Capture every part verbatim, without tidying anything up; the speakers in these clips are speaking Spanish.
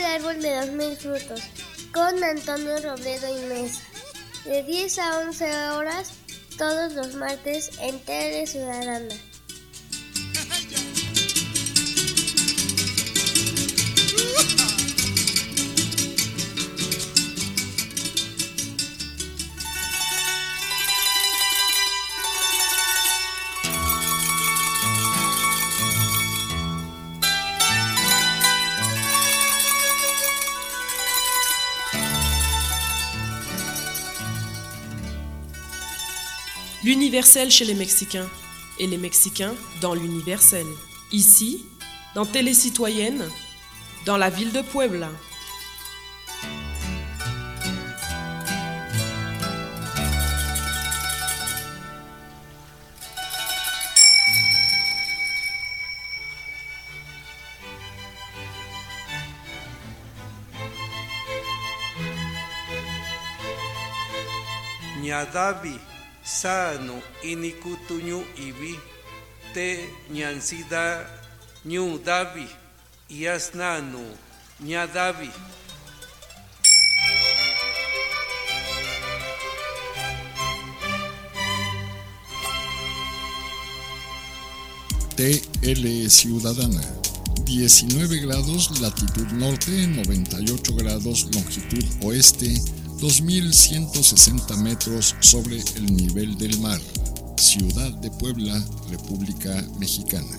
árbol de los mil frutos con Antonio Robledo y Mesa, de diez a once horas todos los martes en Tele Ciudadana. L'universel chez les Mexicains, et les Mexicains dans l'universel. Ici, dans Télé Citoyenne, dans la ville de Puebla. Ñadavi sano inikutuñu ibi te ñansida ñu davi yasnanu ñadavi. T L Ciudadana, diecinueve grados latitud norte, noventa y ocho grados longitud oeste, dos mil ciento sesenta metros sobre el nivel del mar. Ciudad de Puebla, República Mexicana.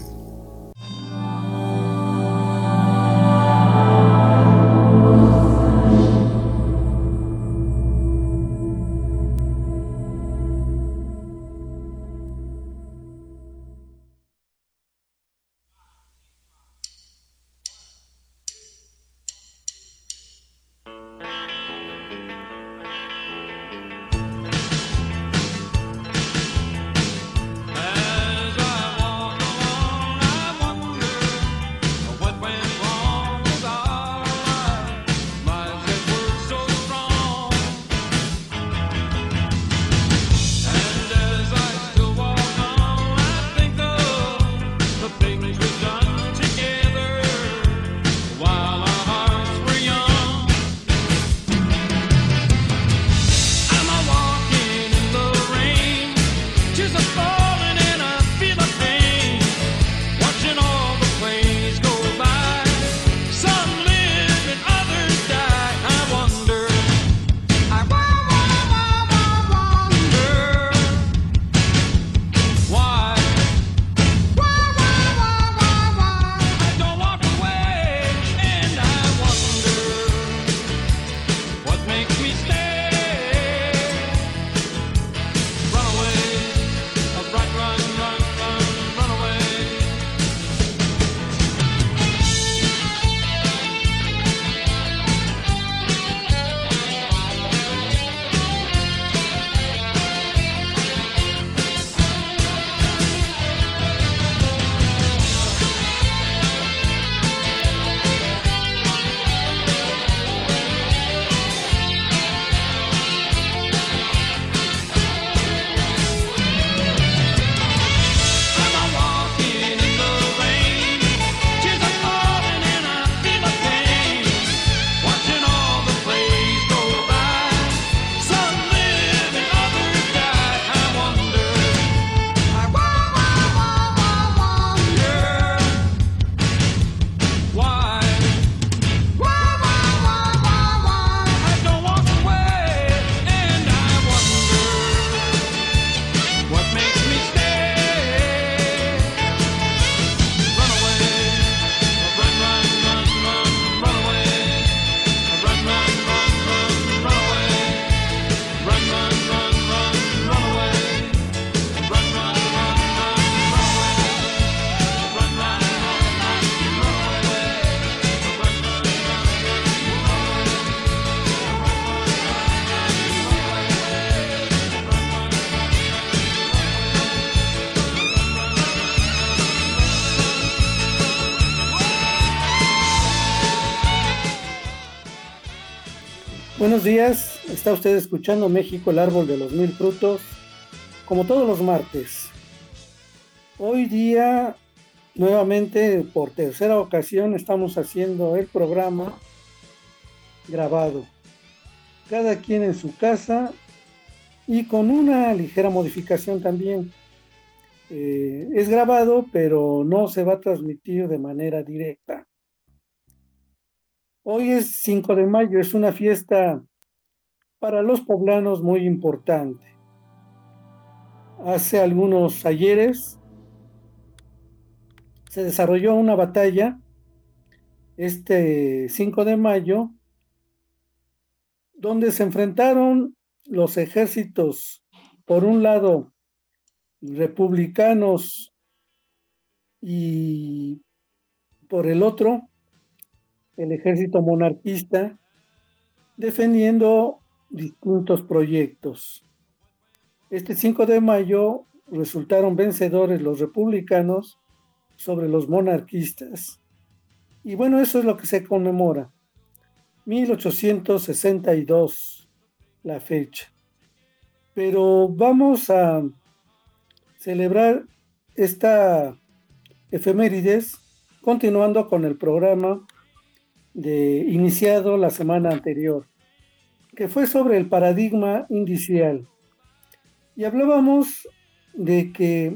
Buenos días, está usted escuchando México, el árbol de los mil frutos, como todos los martes. Hoy día, nuevamente, por tercera ocasión, estamos haciendo el programa grabado, cada quien en su casa y con una ligera modificación también. Eh, es grabado, pero no se va a transmitir de manera directa. Hoy es cinco de mayo, es una fiesta para los poblanos muy importante. Hace algunos ayeres se desarrolló una batalla, este cinco de mayo, donde se enfrentaron los ejércitos, por un lado, republicanos y por el otro, el ejército monarquista, defendiendo distintos proyectos. Este cinco de mayo resultaron vencedores los republicanos sobre los monarquistas. Y bueno, eso es lo que se conmemora. mil ochocientos sesenta y dos, la fecha. Pero vamos a celebrar esta efemérides continuando con el programa de, iniciado la semana anterior, que fue sobre el paradigma indicial. Y hablábamos de que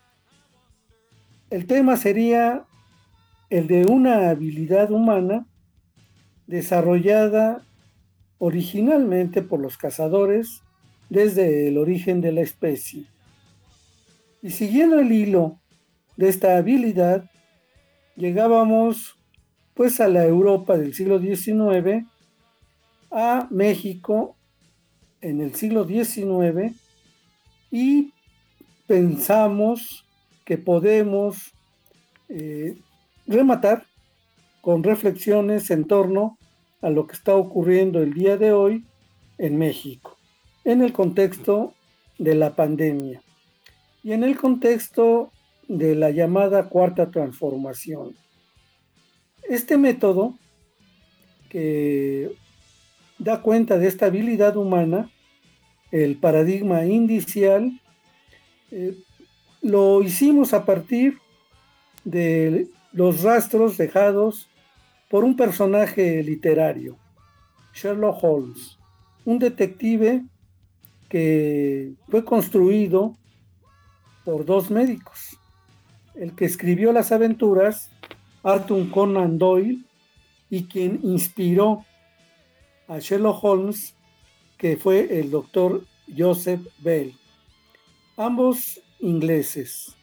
el tema sería el de una habilidad humana desarrollada originalmente por los cazadores desde el origen de la especie. Y siguiendo el hilo de esta habilidad, llegábamos pues a la Europa del siglo diecinueve, a México en el siglo diecinueve, y pensamos que podemos eh, rematar con reflexiones en torno a lo que está ocurriendo el día de hoy en México, en el contexto de la pandemia y en el contexto de la llamada cuarta transformación. Este método que da cuenta de esta habilidad humana, el paradigma indicial, eh, lo hicimos a partir de los rastros dejados por un personaje literario, Sherlock Holmes, un detective que fue construido por dos médicos. El que escribió las aventuras, Arthur Conan Doyle, y quien inspiró a Sherlock Holmes, que fue el doctor Joseph Bell, ambos ingleses.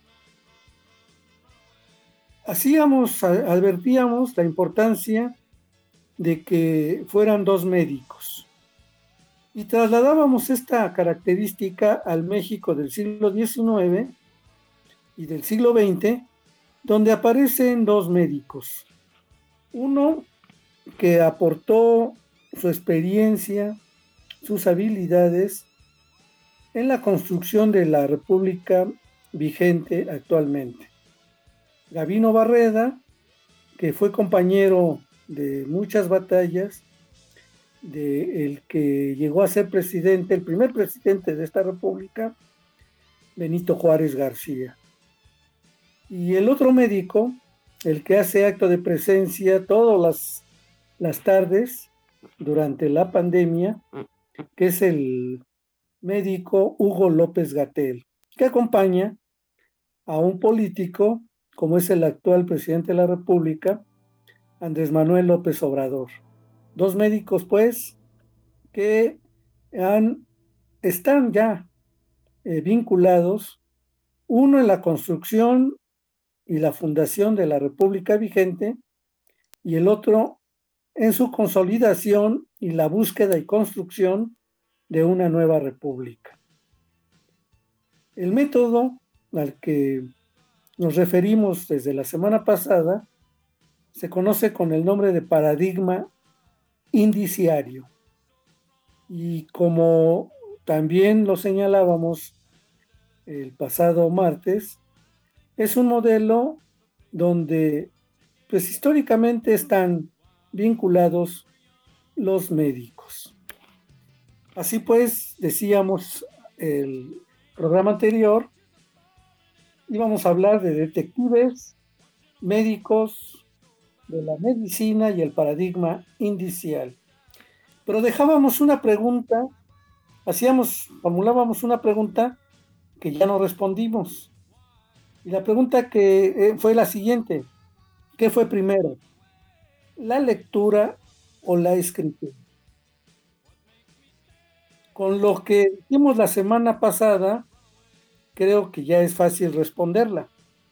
Hacíamos, advertíamos la importancia de que fueran dos médicos y trasladábamos esta característica al México del siglo diecinueve y del siglo veinte, donde aparecen dos médicos. Uno que aportó su experiencia, sus habilidades en la construcción de la república vigente actualmente. Gabino Barreda, que fue compañero de muchas batallas, de el que llegó a ser presidente, el primer presidente de esta república, Benito Juárez García. Y el otro médico, el que hace acto de presencia todas las, las tardes durante la pandemia, que es el médico Hugo López-Gatell, que acompaña a un político como es el actual presidente de la República, Andrés Manuel López Obrador. Dos médicos, pues, que han, están ya eh, vinculados, uno en la construcción y la fundación de la República vigente, y el otro en su consolidación y la búsqueda y construcción de una nueva república. El método al que nos referimos desde la semana pasada se conoce con el nombre de paradigma indiciario. Y como también lo señalábamos el pasado martes, es un modelo donde pues históricamente están vinculados los médicos. Así pues, decíamos el programa anterior, íbamos a hablar de detectives, médicos, de la medicina y el paradigma indicial. pero dejábamos una pregunta, hacíamos, formulábamos una pregunta que ya no respondimos. Y la pregunta que eh, fue la siguiente: ¿qué fue primero, la lectura o la escritura? Con lo que hicimos la semana pasada, creo que ya es fácil responderla.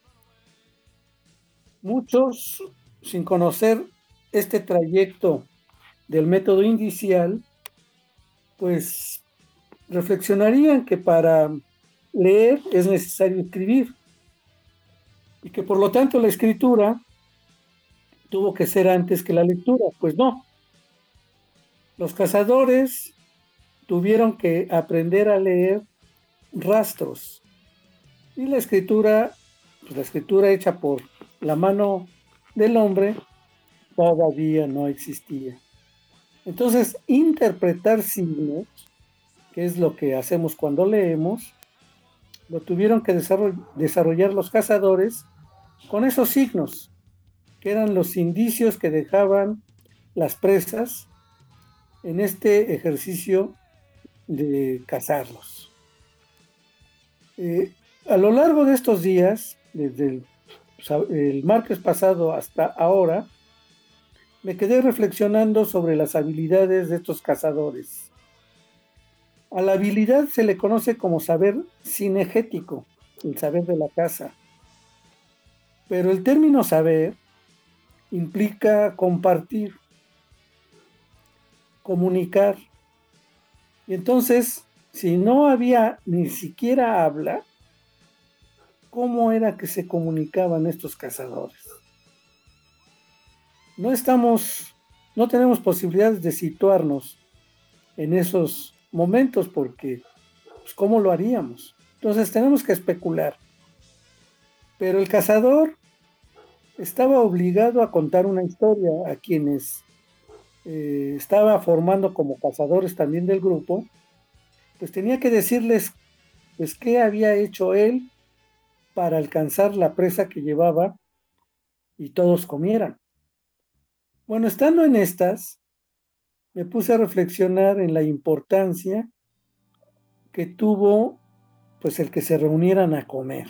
Muchos, sin conocer este trayecto del método indicial, pues reflexionarían que para leer es necesario escribir y que por lo tanto la escritura tuvo que ser antes que la lectura. Pues no. Los cazadores tuvieron que aprender a leer rastros y la escritura, pues la escritura hecha por la mano del hombre, todavía no existía. Entonces, interpretar signos, que es lo que hacemos cuando leemos, lo tuvieron que desarrollar los cazadores con esos signos, que eran los indicios que dejaban las presas en este ejercicio de cazarlos. Eh, a lo largo de estos días, desde el, el martes pasado hasta ahora, me quedé reflexionando sobre las habilidades de estos cazadores. A la habilidad se le conoce como saber cinegético, el saber de la caza. Pero el término saber implica compartir, comunicar. Y entonces, si no había ni siquiera habla, ¿cómo era que se comunicaban estos cazadores? No estamos, no tenemos posibilidades de situarnos en esos momentos porque, pues, ¿cómo lo haríamos? Entonces tenemos que especular. Pero el cazador estaba obligado a contar una historia a quienes eh, estaba formando como cazadores también del grupo, pues tenía que decirles pues qué había hecho él para alcanzar la presa que llevaba y todos comieran. Bueno, estando en estas, me puse a reflexionar en la importancia que tuvo pues el que se reunieran a comer.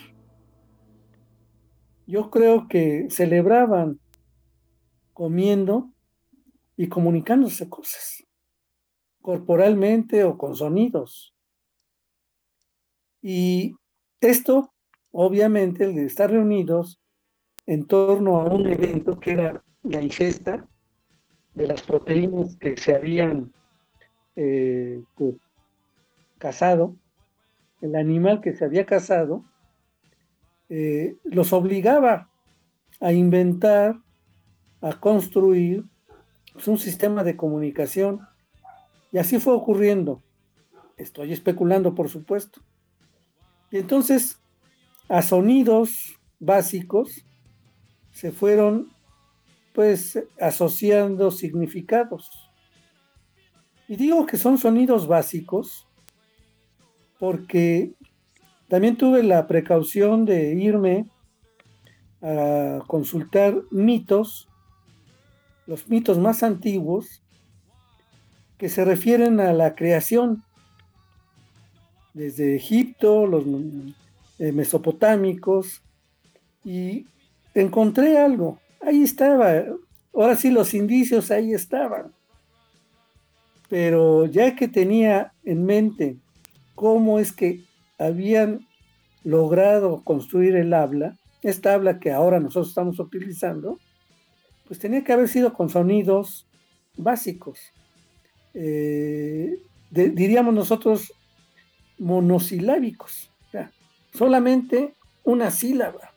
Yo creo que celebraban comiendo y comunicándose cosas, corporalmente o con sonidos. Y esto, obviamente, el de estar reunidos en torno a un evento que era la ingesta de las proteínas que se habían eh, pues, cazado, el animal que se había cazado, eh, los obligaba a inventar, a construir pues, un sistema de comunicación. Y así fue ocurriendo. Estoy especulando, por supuesto. Y entonces, a sonidos básicos se fueron pues asociando significados. Y digo que son sonidos básicos porque también tuve la precaución de irme a consultar mitos, los mitos más antiguos que se refieren a la creación, desde Egipto, los eh, mesopotámicos, y encontré algo. Ahí estaba, ahora sí los indicios ahí estaban, pero ya que tenía en mente cómo es que habían logrado construir el habla, esta habla que ahora nosotros estamos utilizando, pues tenía que haber sido con sonidos básicos, eh, de, diríamos nosotros monosilábicos, o sea, solamente una sílaba.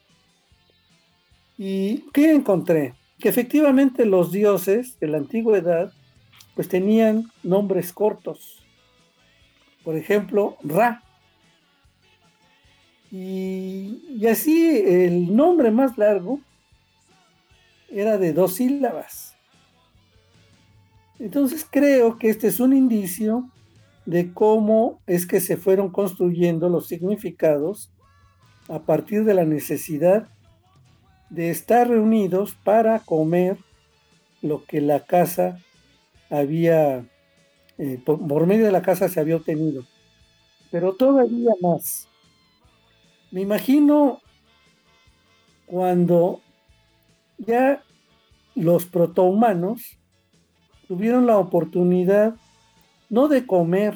¿Y qué encontré? Que efectivamente los dioses de la antigüedad pues tenían nombres cortos. Por ejemplo, Ra. Y, y así el nombre más largo era de dos sílabas. Entonces creo que este es un indicio de cómo es que se fueron construyendo los significados a partir de la necesidad de estar reunidos para comer lo que la casa había eh, por, por medio de la casa se había obtenido, pero todavía más. Me imagino cuando ya los protohumanos tuvieron la oportunidad no de comer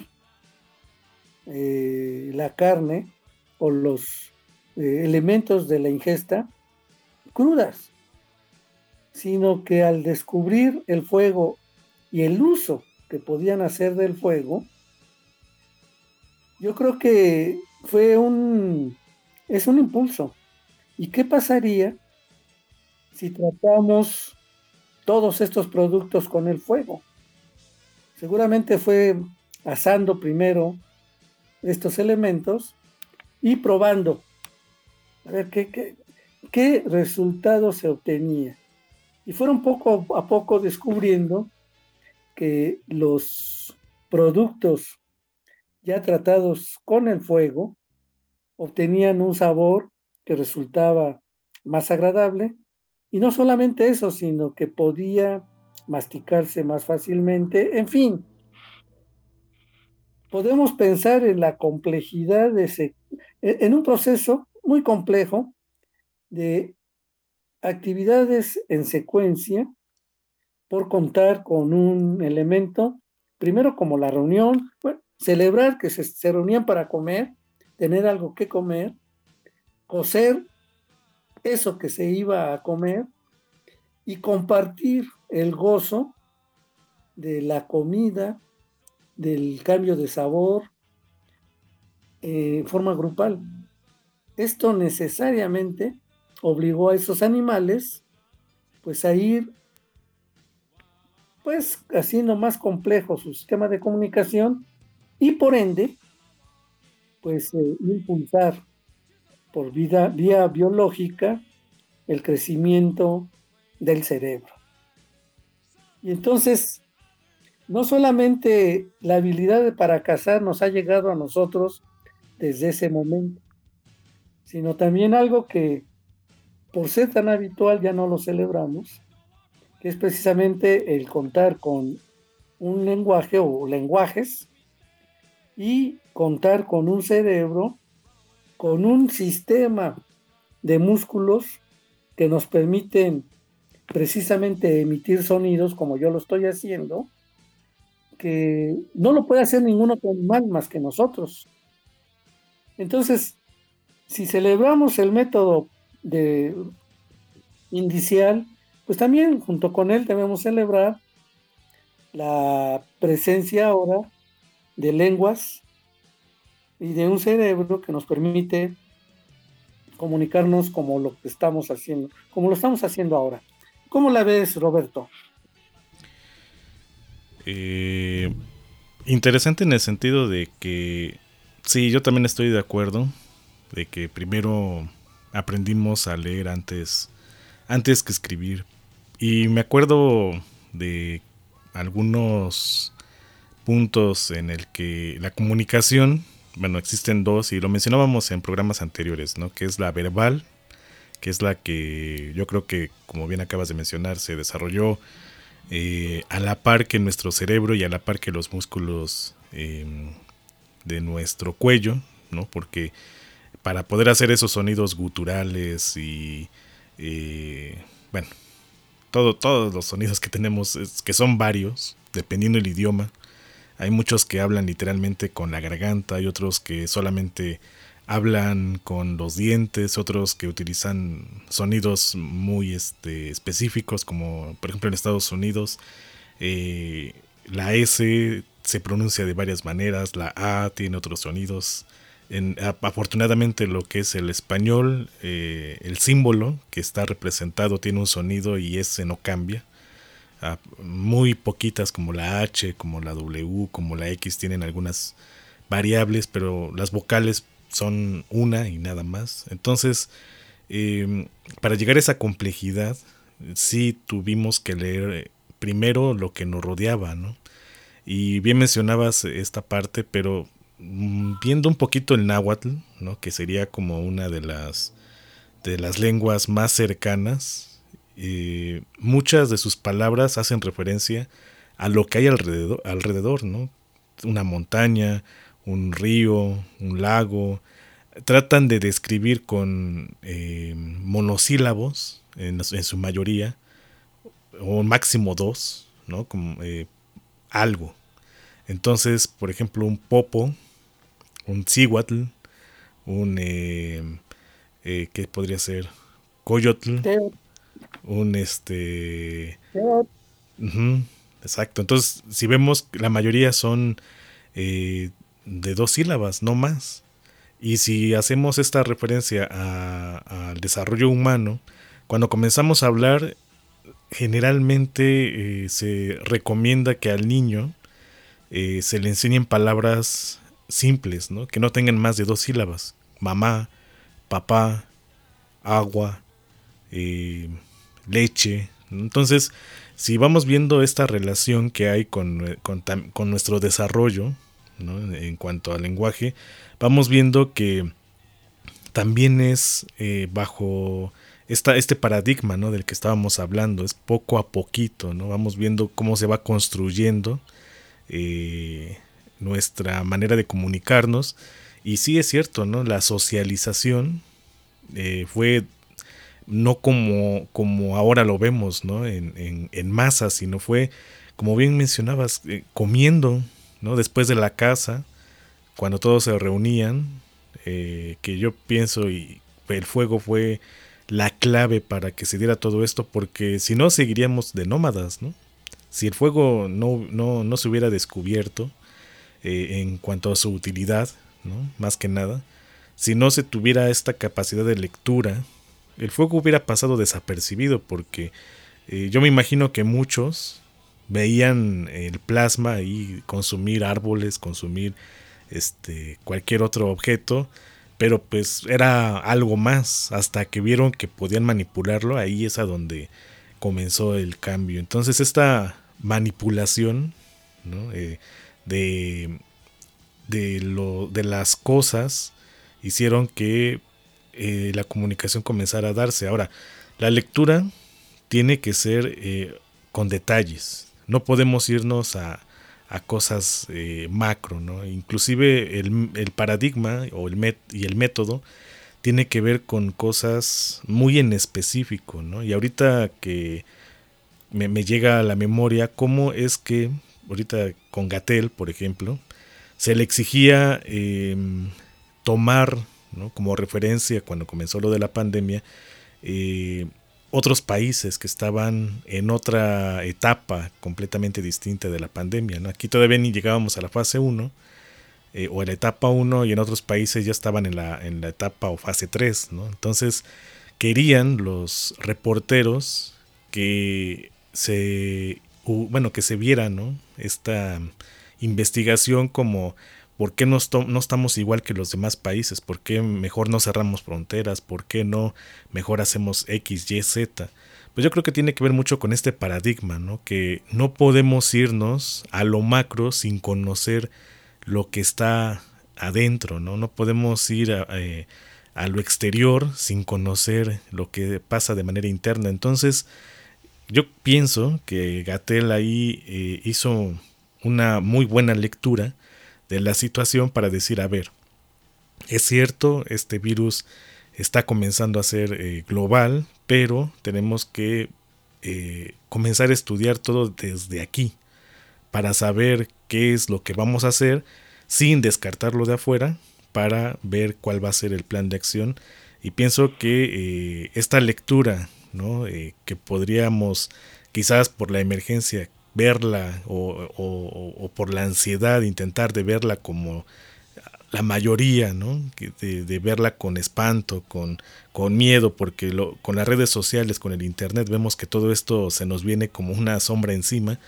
eh, la carne o los eh, elementos de la ingesta crudas, sino que al descubrir el fuego y el uso que podían hacer del fuego, yo creo que fue un, es un impulso. ¿Y qué pasaría si tratamos todos estos productos con el fuego? Seguramente fue asando primero estos elementos y probando a ver qué, qué, qué resultado se obtenía. Y fueron poco a poco descubriendo que los productos ya tratados con el fuego obtenían un sabor que resultaba más agradable, y no solamente eso, sino que podía masticarse más fácilmente. En fin, podemos pensar en la complejidad de ese, en un proceso muy complejo de actividades en secuencia por contar con un elemento, primero como la reunión, bueno, celebrar que se, se reunían para comer, tener algo que comer, cocer eso que se iba a comer y compartir el gozo de la comida, del cambio de sabor eh, en forma grupal. Esto necesariamente obligó a esos animales pues a ir pues haciendo más complejo su sistema de comunicación y por ende pues eh, impulsar por vida, vía biológica el crecimiento del cerebro. Y entonces no solamente la habilidad para cazar nos ha llegado a nosotros desde ese momento, sino también algo que por ser tan habitual ya no lo celebramos, que es precisamente el contar con un lenguaje o lenguajes y contar con un cerebro, con un sistema de músculos que nos permiten precisamente emitir sonidos como yo lo estoy haciendo, que no lo puede hacer ningún otro animal más que nosotros. Entonces, si celebramos el método de indicial, pues también junto con él debemos celebrar la presencia ahora de lenguas y de un cerebro que nos permite comunicarnos como lo que estamos haciendo, como lo estamos haciendo ahora. ¿Cómo la ves, Roberto? Eh, interesante en el sentido de que sí, yo también estoy de acuerdo de que primero aprendimos a leer antes, antes que escribir. Y me acuerdo de algunos puntos en el que la comunicación, bueno, existen dos y lo mencionábamos en programas anteriores, ¿no? Que es la verbal, que es la que yo creo que, como bien acabas de mencionar, se desarrolló eh, a la par que nuestro cerebro y a la par que los músculos eh, de nuestro cuello, ¿no? Porque para poder hacer esos sonidos guturales y eh, bueno, todo, todos los sonidos que tenemos, es, que son varios, dependiendo del idioma. Hay muchos que hablan literalmente con la garganta, hay otros que solamente hablan con los dientes, otros que utilizan sonidos muy este, específicos, como por ejemplo en Estados Unidos eh, la S se pronuncia de varias maneras, la A tiene otros sonidos. En, afortunadamente lo que es el español, eh, el símbolo que está representado tiene un sonido y ese no cambia. Uh, muy poquitas como la H, como la W, como la X tienen algunas variables, pero las vocales son una y nada más. Entonces eh, para llegar a esa complejidad sí tuvimos que leer primero lo que nos rodeaba, ¿no? Y bien mencionabas esta parte, pero viendo un poquito el náhuatl, ¿no? Que sería como una de las de las lenguas más cercanas, eh, muchas de sus palabras hacen referencia a lo que hay alrededor, alrededor, ¿no? Una montaña, un río, un lago. Tratan de describir con eh, monosílabos, en, en su mayoría, o máximo dos, ¿no? Como eh, algo. Entonces, por ejemplo, un popo, un cihuatl, un eh, eh, ¿qué podría ser? Coyotl, un este uh-huh, exacto. Entonces, si vemos, la mayoría son eh, de dos sílabas, no más. Y si hacemos esta referencia al desarrollo humano, cuando comenzamos a hablar, generalmente eh, se recomienda que al niño eh, se le enseñen palabras simples, ¿no? Que no tengan más de dos sílabas. Mamá, papá, agua, eh, leche. Entonces, si vamos viendo esta relación que hay con, con, con nuestro desarrollo, ¿no? En cuanto al lenguaje, vamos viendo que también es eh, bajo esta, este paradigma, ¿no? Del que estábamos hablando, es poco a poquito, ¿no? Vamos viendo cómo se va construyendo eh, nuestra manera de comunicarnos. Y sí es cierto, ¿no? La socialización eh, fue no como, como ahora lo vemos, ¿no? En, en, en masa, sino fue, como bien mencionabas, eh, comiendo, ¿no? Después de la casa, cuando todos se reunían, eh, que yo pienso y el fuego fue la clave para que se diera todo esto, porque si no seguiríamos de nómadas, ¿no? Si el fuego no, no, no se hubiera descubierto eh, en cuanto a su utilidad, ¿no? Más que nada, si no se tuviera esta capacidad de lectura, el fuego hubiera pasado desapercibido, porque eh, yo me imagino que muchos veían el plasma y consumir árboles, consumir este cualquier otro objeto, pero pues era algo más, hasta que vieron que podían manipularlo. Ahí es a donde comenzó el cambio. Entonces esta manipulación, ¿no? eh, de, de, lo, de las cosas hicieron que eh, la comunicación comenzara a darse. Ahora, la lectura tiene que ser eh, con detalles. No podemos irnos a, a cosas eh, macro, ¿no? Inclusive el, el paradigma o el met, y el método tiene que ver con cosas muy en específico, ¿no? Y ahorita que me, me llega a la memoria cómo es que ahorita con Gatell, por ejemplo, se le exigía eh, tomar, ¿no? Como referencia cuando comenzó lo de la pandemia, eh, otros países que estaban en otra etapa completamente distinta de la pandemia, ¿no? Aquí todavía ni llegábamos a la fase uno eh, o a la etapa uno, y en otros países ya estaban en la, en la etapa o fase tres, ¿no? Entonces querían los reporteros que se, bueno, que se viera, ¿no? Esta investigación como ¿por qué no, esto, no estamos igual que los demás países? ¿Por qué mejor no cerramos fronteras? ¿Por qué no mejor hacemos X, Y, Z? Pues yo creo que tiene que ver mucho con este paradigma, ¿no? Que no podemos irnos a lo macro sin conocer lo que está adentro, ¿no? No podemos ir a, eh, a lo exterior sin conocer lo que pasa de manera interna. Entonces, yo pienso que Gatell ahí eh, hizo una muy buena lectura de la situación para decir, a ver, es cierto, este virus está comenzando a ser eh, global, pero tenemos que eh, comenzar a estudiar todo desde aquí para saber qué es lo que vamos a hacer sin descartarlo de afuera, para ver cuál va a ser el plan de acción. Y pienso que eh, esta lectura, ¿no? eh, que podríamos quizás por la emergencia verla o, o, o por la ansiedad intentar de verla como la mayoría, ¿no? de, de verla con espanto, con, con miedo, porque lo, con las redes sociales, con el internet, vemos que todo esto se nos viene como una sombra encima.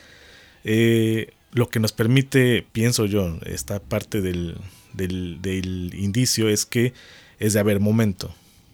Eh, lo que nos permite, pienso yo, esta parte del, del, del indicio es que es de haber momento,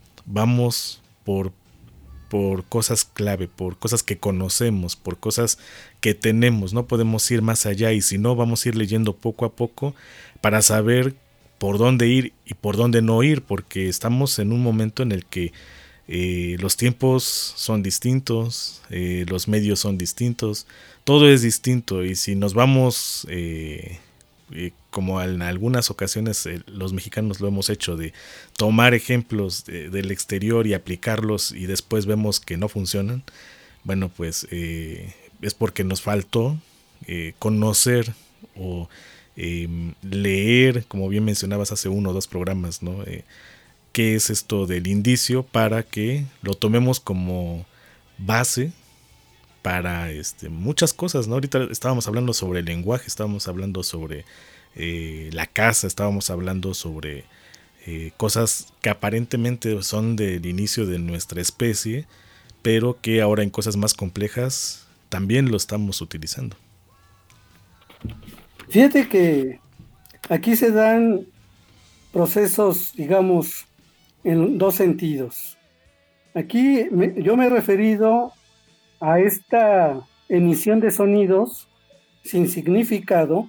vamos por por cosas clave, por cosas que conocemos, por cosas que tenemos, no podemos ir más allá, y si no, vamos a ir leyendo poco a poco para saber por dónde ir y por dónde no ir, porque estamos en un momento en el que eh, los tiempos son distintos, eh, los medios son distintos, todo es distinto, y si nos vamos, eh, eh, como en algunas ocasiones eh, los mexicanos lo hemos hecho, de tomar ejemplos de, del exterior y aplicarlos y después vemos que no funcionan, bueno, pues eh, es porque nos faltó eh, conocer o eh, leer, como bien mencionabas hace uno o dos programas, ¿no? Eh, qué es esto del indicio, para que lo tomemos como base para este, muchas cosas, ¿no? Ahorita estábamos hablando sobre el lenguaje, estábamos hablando sobre eh, la caza, estábamos hablando sobre eh, cosas que aparentemente son del inicio de nuestra especie, pero que ahora en cosas más complejas también lo estamos utilizando. Fíjate que aquí se dan procesos, digamos, en dos sentidos. Aquí me, yo me he referido a esta emisión de sonidos sin significado,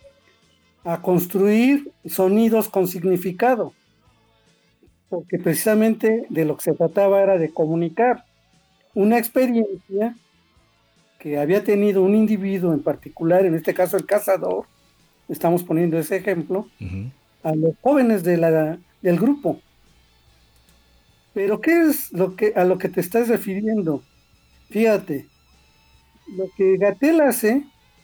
a construir sonidos con significado, porque precisamente de lo que se trataba era de comunicar una experiencia que había tenido un individuo en particular, en este caso el cazador, estamos poniendo ese ejemplo, uh-huh. a los jóvenes de la, del grupo. Pero ¿qué es lo que, a lo que te estás refiriendo? Fíjate, lo que Gatell hace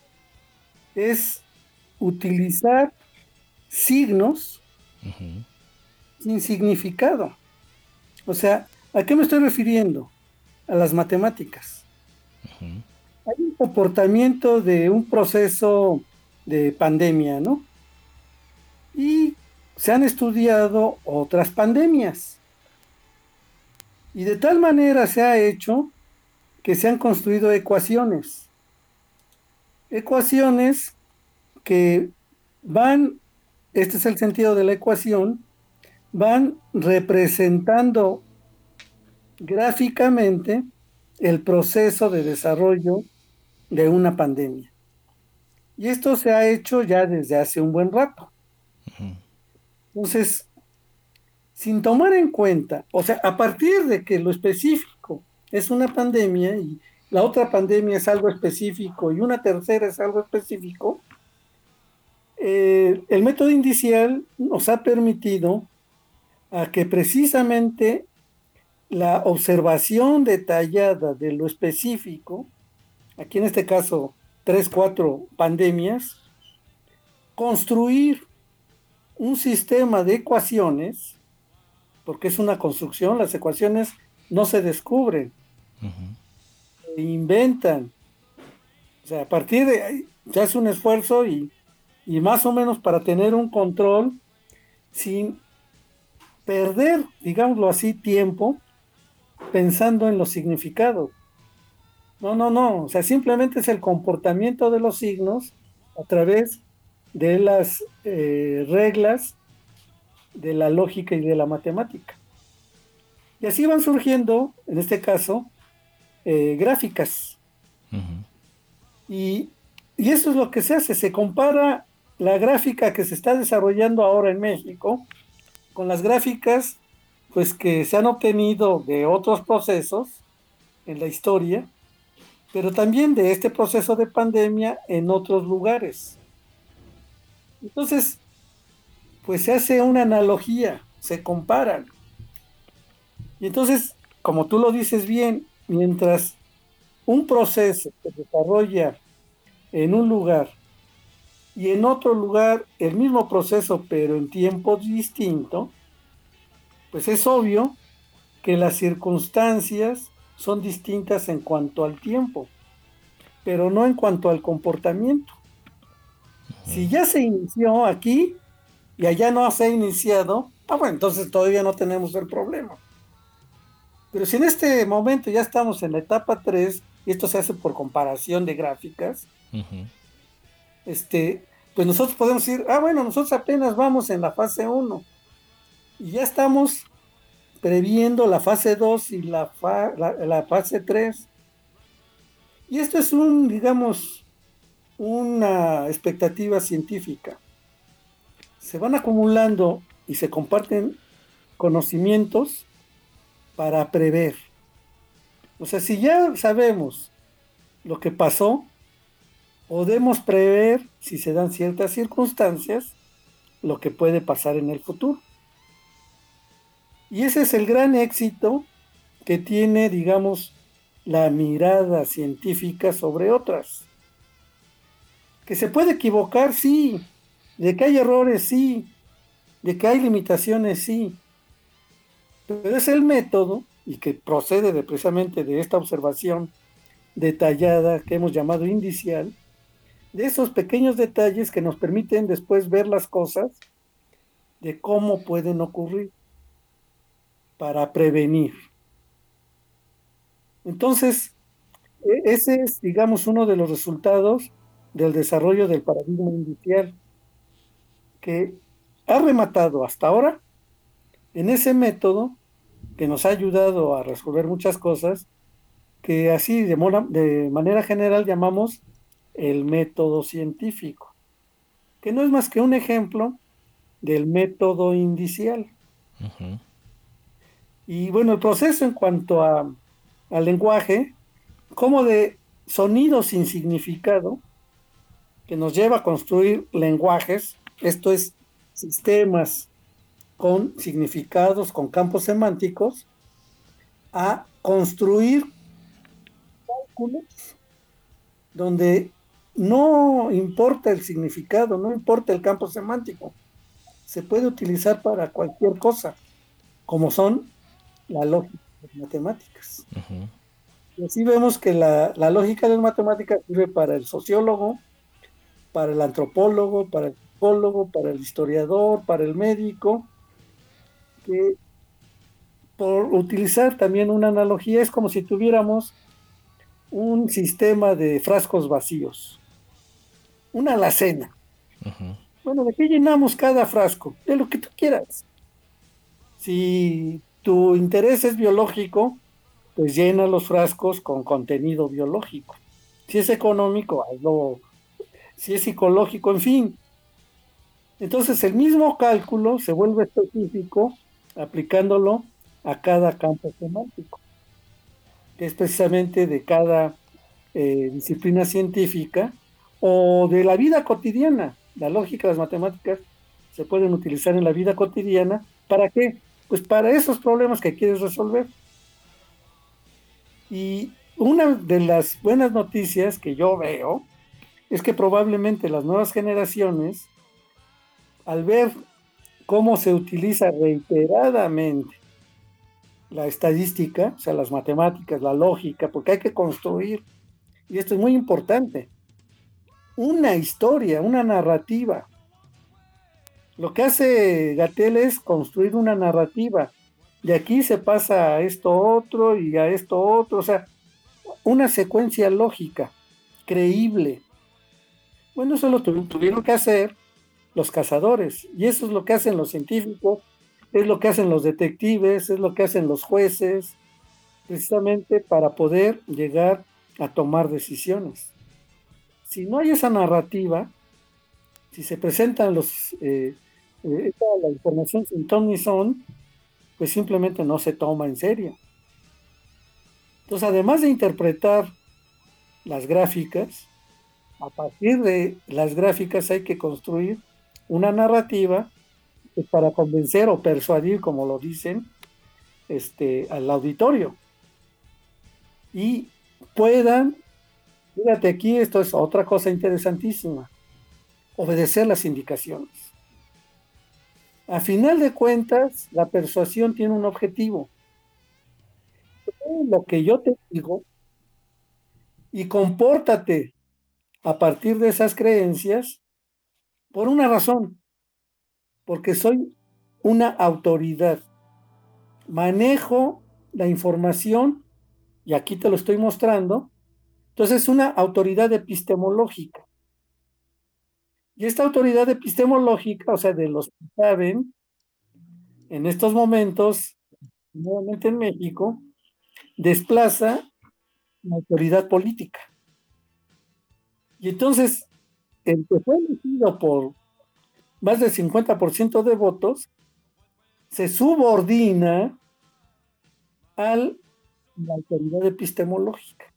es utilizar signos uh-huh. sin significado. O sea, ¿a qué me estoy refiriendo? A las matemáticas. Uh-huh. Hay un comportamiento de un proceso de pandemia, ¿no? Y se han estudiado otras pandemias. Y de tal manera se ha hecho que se han construido ecuaciones. Ecuaciones que van, este es el sentido de la ecuación, van representando gráficamente el proceso de desarrollo de una pandemia. Y esto se ha hecho ya desde hace un buen rato. Uh-huh. Entonces, sin tomar en cuenta, o sea, a partir de que lo específico es una pandemia y la otra pandemia es algo específico y una tercera es algo específico, eh, el método indicial nos ha permitido a que precisamente la observación detallada de lo específico, aquí en este caso tres, cuatro pandemias, construir un sistema de ecuaciones, porque es una construcción, las ecuaciones no se descubren, uh-huh. se inventan. O sea, a partir de ahí se hace un esfuerzo y, y más o menos para tener un control sin perder, digámoslo así, tiempo pensando en los significados. No, no, no, o sea, simplemente es el comportamiento de los signos a través de las eh, reglas de la lógica y de la matemática. Y así van surgiendo, en este caso, eh, gráficas. Uh-huh. Y, y eso es lo que se hace, se compara la gráfica que se está desarrollando ahora en México con las gráficas pues, que se han obtenido de otros procesos en la historia, pero también de este proceso de pandemia en otros lugares. Entonces, pues se hace una analogía, se comparan. Y entonces, como tú lo dices bien, mientras un proceso se desarrolla en un lugar y en otro lugar el mismo proceso, pero en tiempo distinto, pues es obvio que las circunstancias son distintas en cuanto al tiempo, pero no en cuanto al comportamiento. Si ya se inició aquí y allá no se ha iniciado, ah, bueno, entonces todavía no tenemos el problema. Pero si en este momento ya estamos en la etapa tres, y esto se hace por comparación de gráficas, uh-huh. este, pues nosotros podemos decir, ah, bueno, nosotros apenas vamos en la fase uno, y ya estamos previendo la fase dos y la, fa- la, la fase tres. Y esto es un, digamos, una expectativa científica. Se van acumulando y se comparten conocimientos para prever. O sea, si ya sabemos lo que pasó, podemos prever, si se dan ciertas circunstancias, lo que puede pasar en el futuro. Y ese es el gran éxito que tiene, digamos, la mirada científica sobre otras. Que se puede equivocar, sí. De que hay errores, sí. De que hay limitaciones, sí. Pero es el método, y que procede de, precisamente de esta observación detallada que hemos llamado indicial, de esos pequeños detalles que nos permiten después ver las cosas de cómo pueden ocurrir para prevenir. Entonces, ese es, digamos, uno de los resultados del desarrollo del paradigma indicial, que ha rematado hasta ahora en ese método que nos ha ayudado a resolver muchas cosas, que así de, mona, de manera general llamamos el método científico, que no es más que un ejemplo del método indicial. Uh-huh. Y bueno, el proceso en cuanto a, al lenguaje, como de sonido sin significado, que nos lleva a construir lenguajes, esto es, sistemas con significados, con campos semánticos, a construir cálculos donde no importa el significado, no importa el campo semántico, se puede utilizar para cualquier cosa, como son la lógica de las matemáticas. Uh-huh. Y así vemos que la, la lógica de las matemáticas sirve para el sociólogo, para el antropólogo, para el psicólogo, para el historiador, para el médico, que por utilizar también una analogía es como si tuviéramos un sistema de frascos vacíos, una alacena. Uh-huh. Bueno, ¿de qué llenamos cada frasco? De lo que tú quieras. Si tu interés es biológico, pues llena los frascos con contenido biológico. Si es económico, hazlo. Si es psicológico, en fin. Entonces el mismo cálculo se vuelve específico aplicándolo a cada campo semántico, que es precisamente de cada eh, disciplina científica o de la vida cotidiana. La lógica de las matemáticas se pueden utilizar en la vida cotidiana. ¿Para qué? Pues para esos problemas que quieres resolver. Y una de las buenas noticias que yo veo es que probablemente las nuevas generaciones, al ver cómo se utiliza reiteradamente la estadística, o sea, las matemáticas, la lógica, porque hay que construir, y esto es muy importante, una historia, una narrativa. Lo que hace Gatell es construir una narrativa. De aquí se pasa a esto otro y a esto otro, o sea, una secuencia lógica, creíble. Bueno, eso lo tuvieron que hacer los cazadores, y eso es lo que hacen los científicos, es lo que hacen los detectives, es lo que hacen los jueces, precisamente para poder llegar a tomar decisiones. Si no hay esa narrativa, si se presentan los eh, eh, la información sin ton ni son, pues simplemente no se toma en serio. Entonces, además de interpretar las gráficas, a partir de las gráficas hay que construir una narrativa pues, para convencer o persuadir, como lo dicen, este, al auditorio. Y puedan, fíjate aquí, esto es otra cosa interesantísima, obedecer las indicaciones. A final de cuentas, la persuasión tiene un objetivo. Lo que yo te digo, y compórtate a partir de esas creencias por una razón, porque soy una autoridad. Manejo la información, y aquí te lo estoy mostrando, entonces es una autoridad epistemológica. Y esta autoridad epistemológica, o sea, de los que saben, en estos momentos, nuevamente en México, desplaza la autoridad política. Y entonces, el que fue elegido por más del cincuenta por ciento de votos, se subordina a la autoridad epistemológica.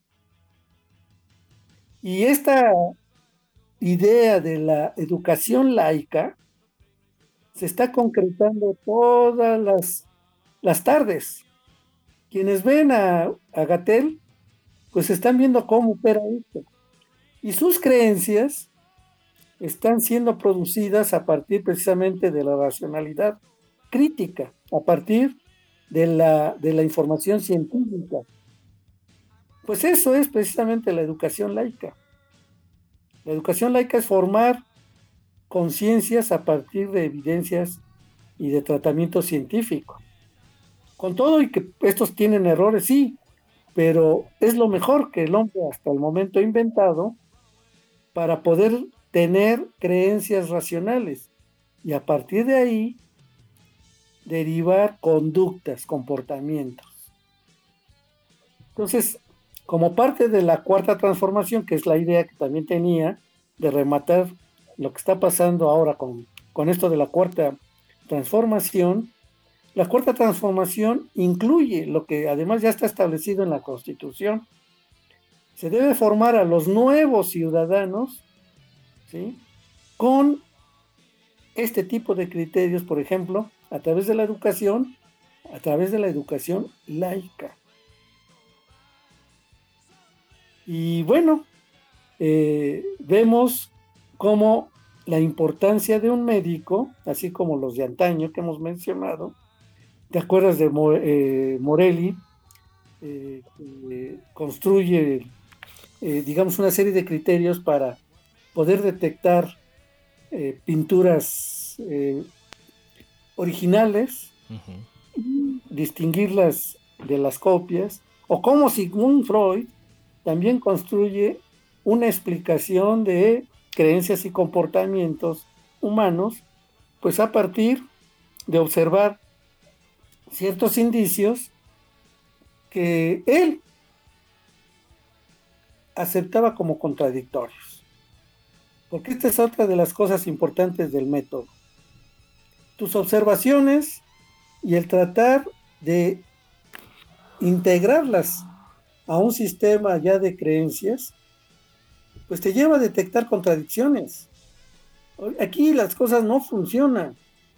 Y esta idea de la educación laica se está concretando todas las, las tardes. Quienes ven a, a Gatell, pues están viendo cómo opera esto. Y sus creencias están siendo producidas a partir precisamente de la racionalidad crítica, a partir de la, de la información científica. Pues eso es precisamente la educación laica. La educación laica es formar conciencias a partir de evidencias y de tratamiento científico. Con todo y que estos tienen errores, sí, pero es lo mejor que el hombre hasta el momento ha inventado para poder tener creencias racionales y a partir de ahí derivar conductas, comportamientos. Entonces, como parte de la cuarta transformación, que es la idea que también tenía de rematar lo que está pasando ahora con, con esto de la cuarta transformación, la cuarta transformación incluye lo que además ya está establecido en la Constitución. Se debe formar a los nuevos ciudadanos, ¿sí?, con este tipo de criterios, por ejemplo, a través de la educación, a través de la educación laica. Y bueno, eh, vemos cómo la importancia de un médico, así como los de antaño que hemos mencionado. ¿Te acuerdas de eh, Morelli? Eh, eh, construye, eh, digamos, una serie de criterios para poder detectar eh, pinturas eh, originales, uh-huh, distinguirlas de las copias, o como Sigmund Freud también construye una explicación de creencias y comportamientos humanos, pues a partir de observar ciertos indicios que él aceptaba como contradictorios. Porque esta es otra de las cosas importantes del método. Tus observaciones y el tratar de integrarlas a un sistema ya de creencias, pues te lleva a detectar contradicciones. Aquí las cosas no funcionan.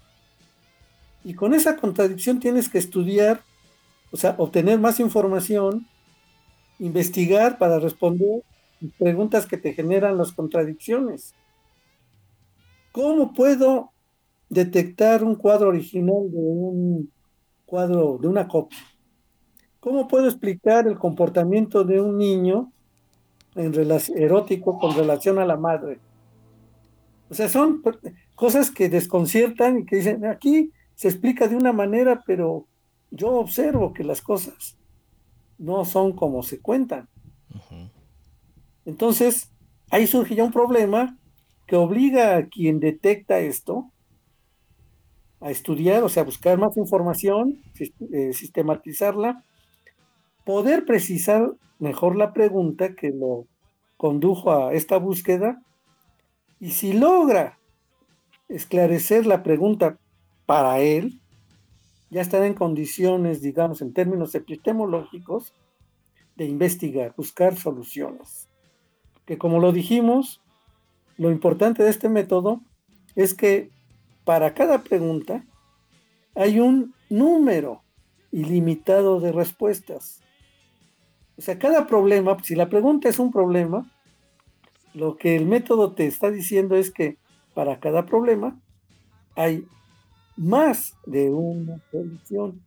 Y con esa contradicción tienes que estudiar, o sea, obtener más información, investigar para responder preguntas que te generan las contradicciones. ¿Cómo puedo detectar un cuadro original de un cuadro, de una copia? ¿Cómo puedo explicar el comportamiento de un niño en relación, erótico con relación a la madre? O sea, son cosas que desconciertan y que dicen, aquí se explica de una manera, pero yo observo que las cosas no son como se cuentan. Uh-huh. Entonces, ahí surge ya un problema que obliga a quien detecta esto a estudiar, o sea, buscar más información, eh, sistematizarla, poder precisar mejor la pregunta que lo condujo a esta búsqueda, y si logra esclarecer la pregunta para él, ya estará en condiciones, digamos, en términos epistemológicos, de investigar, buscar soluciones. Que como lo dijimos, lo importante de este método es que para cada pregunta hay un número ilimitado de respuestas. O sea, cada problema, si la pregunta es un problema, lo que el método te está diciendo es que para cada problema hay más de una solución.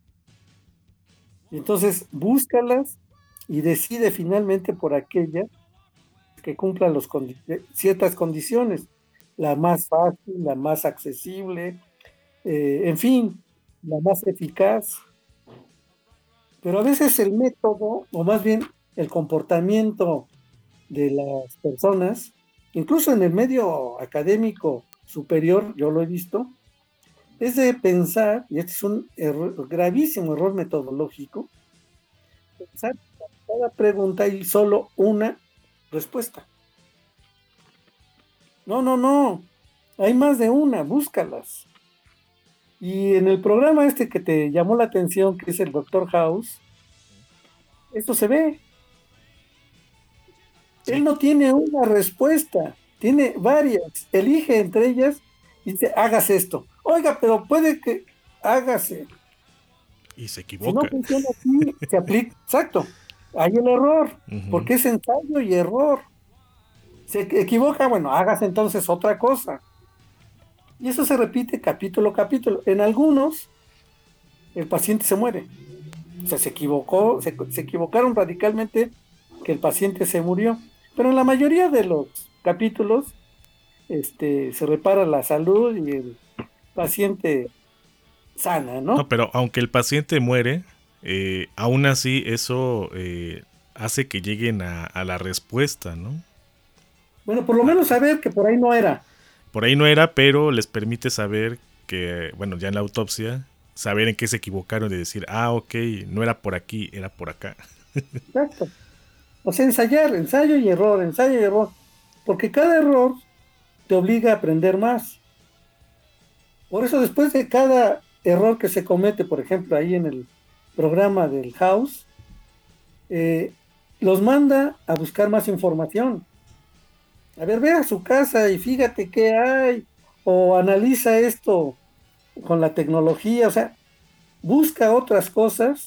Entonces, búscalas y decide finalmente por aquella que cumpla los condi- ciertas condiciones, la más fácil, la más accesible, eh, en fin, la más eficaz. Pero a veces el método, o más bien el comportamiento de las personas, incluso en el medio académico superior, yo lo he visto, es de pensar, y este es un error, gravísimo error metodológico, pensar que para cada pregunta hay solo una respuesta. No, no, no, hay más de una, búscalas. Y en el programa este que te llamó la atención, que es el doctor House, Esto se ve. Sí. Él no tiene una respuesta, tiene varias. Elige entre ellas y dice, hágase esto. Oiga, pero puede que hágase. Y se Si no equivoca. funciona así, se aplica. Exacto. Hay el error, Ujú. porque es ensayo y error. Se equivoca, bueno, hágase entonces otra cosa. Y eso se repite capítulo a capítulo. En algunos, el paciente se muere. O sea, se equivocó, se, se equivocaron radicalmente que el paciente se murió. Pero en la mayoría de los capítulos, este, se repara la salud y el paciente sana, No, ¿no? pero aunque el paciente muere, eh, aún así eso eh, hace que lleguen a, a la respuesta, ¿no? Bueno, por lo menos saber que por ahí no era. Por ahí no era, pero les permite saber que, bueno, ya en la autopsia, saber en qué se equivocaron y decir, ah, ok, no era por aquí, era por acá. Exacto. O sea, ensayar, ensayo y error, ensayo y error. Porque cada error te obliga a aprender más. Por eso después de cada error que se comete, por ejemplo, ahí en el programa del House, eh, los manda a buscar más información. A ver, ve a su casa y fíjate qué hay, o analiza esto con la tecnología, o sea, busca otras cosas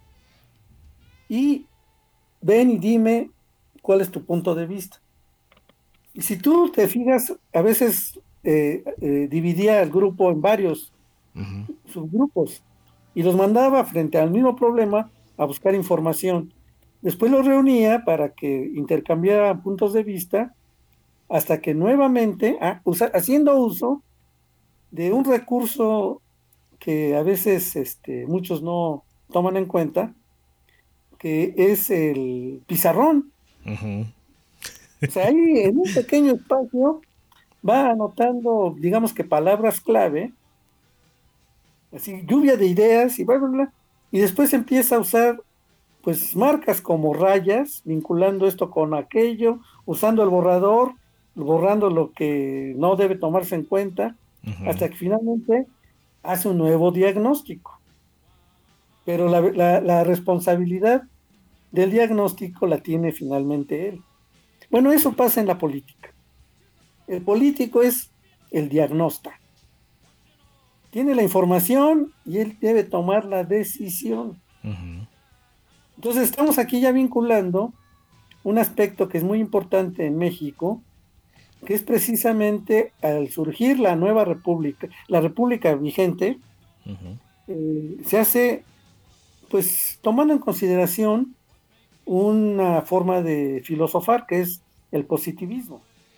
y ven y dime cuál es tu punto de vista. Y si tú te fijas, a veces eh, eh, dividía el grupo en varios Ujú. subgrupos y los mandaba frente al mismo problema a buscar información. Después los reunía para que intercambiaran puntos de vista hasta que nuevamente, ah, usa, haciendo uso de un recurso que a veces este, muchos no toman en cuenta, que es el pizarrón. Ujú. O sea, ahí en un pequeño espacio va anotando, digamos que palabras clave, así lluvia de ideas y bla, bla, bla, y después empieza a usar pues marcas como rayas, vinculando esto con aquello, usando el borrador, borrando lo que no debe tomarse en cuenta, Ujú. hasta que finalmente hace un nuevo diagnóstico. Pero la, la, la responsabilidad del diagnóstico la tiene finalmente él. Bueno, eso pasa en la política. El político es el diagnóstico. Tiene la información y él debe tomar la decisión. Ujú. Entonces estamos aquí ya vinculando un aspecto que es muy importante en México, que es precisamente al surgir la nueva república, la república vigente, Ujú. eh, se hace pues tomando en consideración una forma de filosofar que es el positivismo.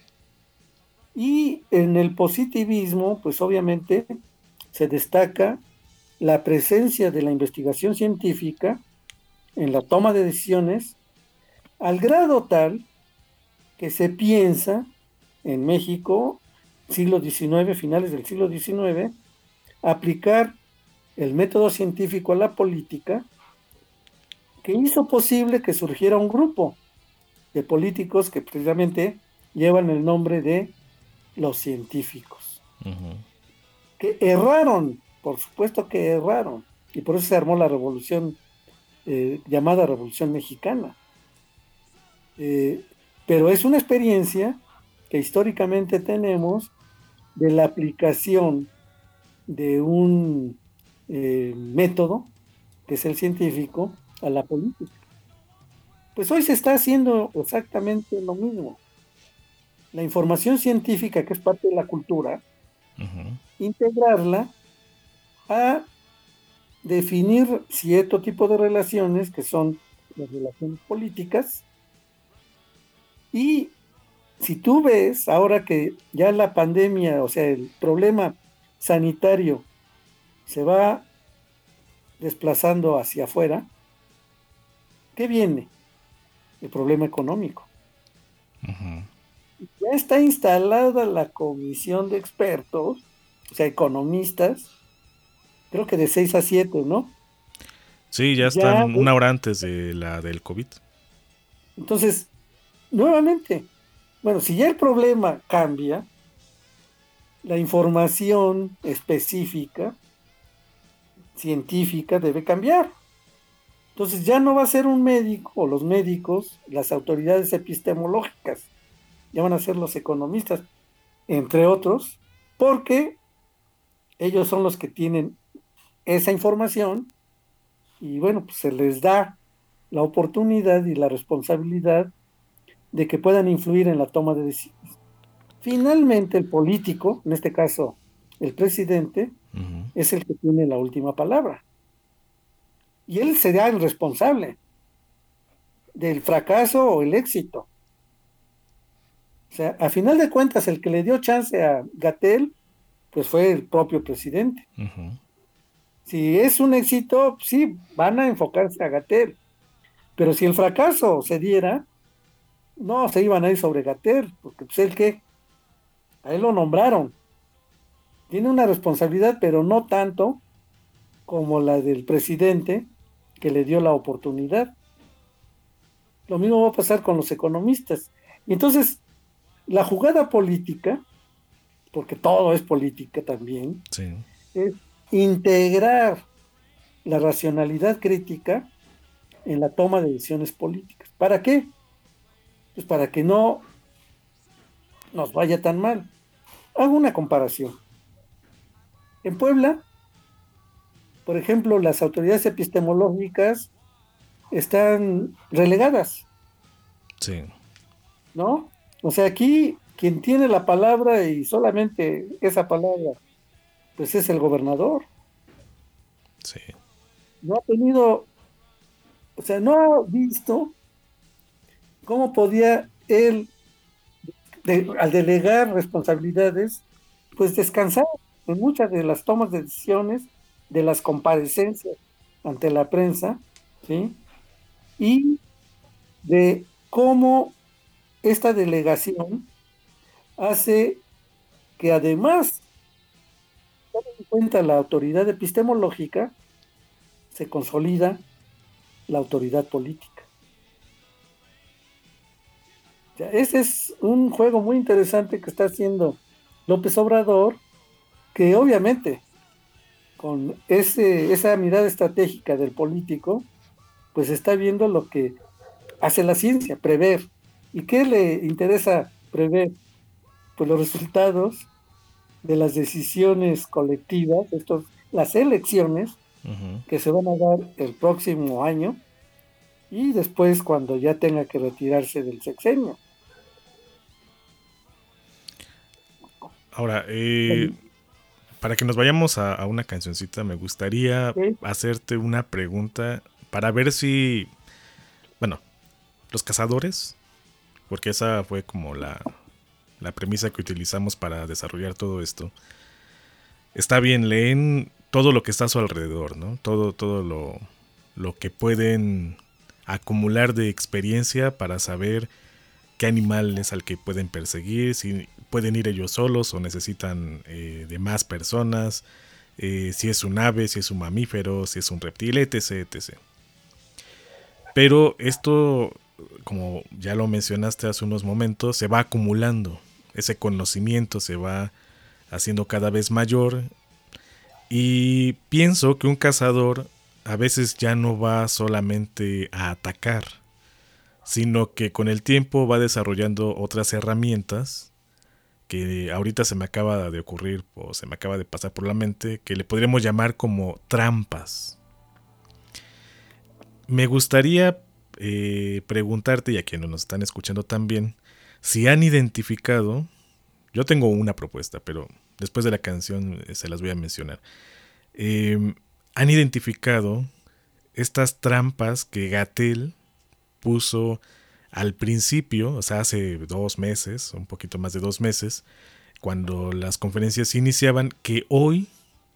Y en el positivismo, pues obviamente se destaca la presencia de la investigación científica en la toma de decisiones, al grado tal que se piensa en México, siglo diecinueve, finales del siglo diecinueve, aplicar el método científico a la política, que hizo posible que surgiera un grupo de políticos que precisamente llevan el nombre de los científicos, Ujú. que erraron, por supuesto que erraron, y por eso se armó la revolución eh, llamada Revolución Mexicana. Eh, pero es una experiencia que históricamente tenemos de la aplicación de un eh, método, que es el científico, a la política. Pues hoy se está haciendo exactamente lo mismo. La información científica, que es parte de la cultura, Ujú. integrarla a definir cierto tipo de relaciones, que son las relaciones políticas, y si tú ves ahora que ya la pandemia, o sea, el problema sanitario se va desplazando hacia afuera, ¿qué viene? El problema económico. Ujú. Ya está instalada la comisión de expertos, o sea, economistas, creo que de seis a siete, ¿no? Sí, ya Ya, están una hora antes de la del COVID. entonces, nuevamente, bueno, si ya el problema cambia, la información específica, científica, debe cambiar. Entonces ya no va a ser un médico o los médicos, las autoridades epistemológicas, ya van a ser los economistas, entre otros, porque ellos son los que tienen esa información y bueno, pues se les da la oportunidad y la responsabilidad de que puedan influir en la toma de decisiones. Finalmente, el político, en este caso el presidente, uh-huh. es el que tiene la última palabra. Y él será el responsable del fracaso o el éxito. O sea, a final de cuentas, el que le dio chance a Gatell, pues fue el propio presidente. Uh-huh. Si es un éxito, sí, van a enfocarse a Gatell. Pero si el fracaso se diera, no se iban a ir sobre Gatell, porque pues él qué, a él lo nombraron. Tiene una responsabilidad, pero no tanto como la del presidente que le dio la oportunidad. Lo mismo va a pasar con los economistas. Y entonces, la jugada política, porque todo es política también, sí. es integrar la racionalidad crítica en la toma de decisiones políticas. ¿Para qué? Pues para que no nos vaya tan mal. Hago una comparación. En Puebla, por ejemplo, las autoridades epistemológicas están relegadas. Sí. ¿No? O sea, aquí quien tiene la palabra y solamente esa palabra, pues es el gobernador. Sí. No ha tenido, o sea, no ha visto cómo podía él, de, al delegar responsabilidades, pues descansar en muchas de las tomas de decisiones, de las comparecencias ante la prensa, ¿sí? Y de cómo esta delegación hace que además, teniendo en cuenta la autoridad epistemológica, se consolida la autoridad política. O sea, ese es un juego muy interesante que está haciendo López Obrador, que obviamente con ese, esa mirada estratégica del político, pues está viendo lo que hace la ciencia, prever. ¿Y qué le interesa prever? Pues los resultados de las decisiones colectivas, estos, las elecciones uh-huh. que se van a dar el próximo año y después cuando ya tenga que retirarse del sexenio. Ahora, eh, sí. para que nos vayamos a, a una cancioncita, me gustaría ¿Sí? hacerte una pregunta para ver si, bueno, los cazadores, porque esa fue como la, la premisa que utilizamos para desarrollar todo esto. Está bien, leen todo lo que está a su alrededor, ¿no? Todo, todo lo, lo que pueden acumular de experiencia para saber qué animal es al que pueden perseguir, si pueden ir ellos solos o necesitan eh, de más personas, eh, si es un ave, si es un mamífero, si es un reptil, etc, etcétera. Pero esto, como ya lo mencionaste hace unos momentos, se va acumulando. Ese conocimiento se va haciendo cada vez mayor. Y pienso que un cazador a veces ya no va solamente a atacar, sino que con el tiempo va desarrollando otras herramientas que ahorita se me acaba de ocurrir o se me acaba de pasar por la mente, que le podríamos llamar como trampas. Me gustaría eh, preguntarte, y a quienes nos están escuchando también, si han identificado, yo tengo una propuesta, pero después de la canción se las voy a mencionar. Eh, han identificado estas trampas que Gatell puso al principio, o sea, hace dos meses, un poquito más de dos meses, cuando las conferencias iniciaban, que hoy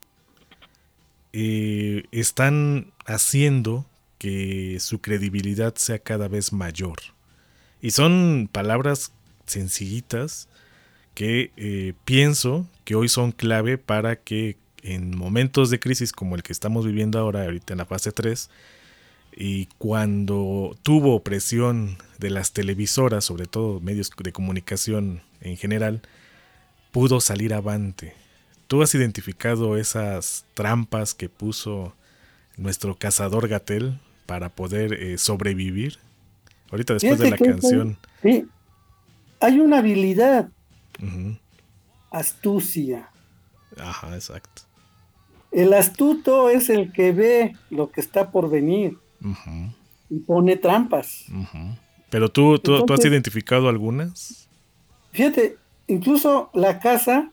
eh, están haciendo que su credibilidad sea cada vez mayor. Y son palabras sencillitas que eh, pienso que hoy son clave para que en momentos de crisis como el que estamos viviendo ahora, ahorita en la fase tres, y cuando tuvo presión de las televisoras, sobre todo medios de comunicación en general, pudo salir avante. ¿Tú has identificado esas trampas que puso nuestro cazador Gatell para poder eh, sobrevivir. Ahorita después Fíjate de la que canción. Hay, sí, hay una habilidad, Uh-huh. astucia. Ajá, exacto. El astuto es el que ve lo que está por venir Uh-huh. y pone trampas. Uh-huh. Pero tú, tú, Entonces, ¿tú has identificado algunas? Fíjate, incluso la caza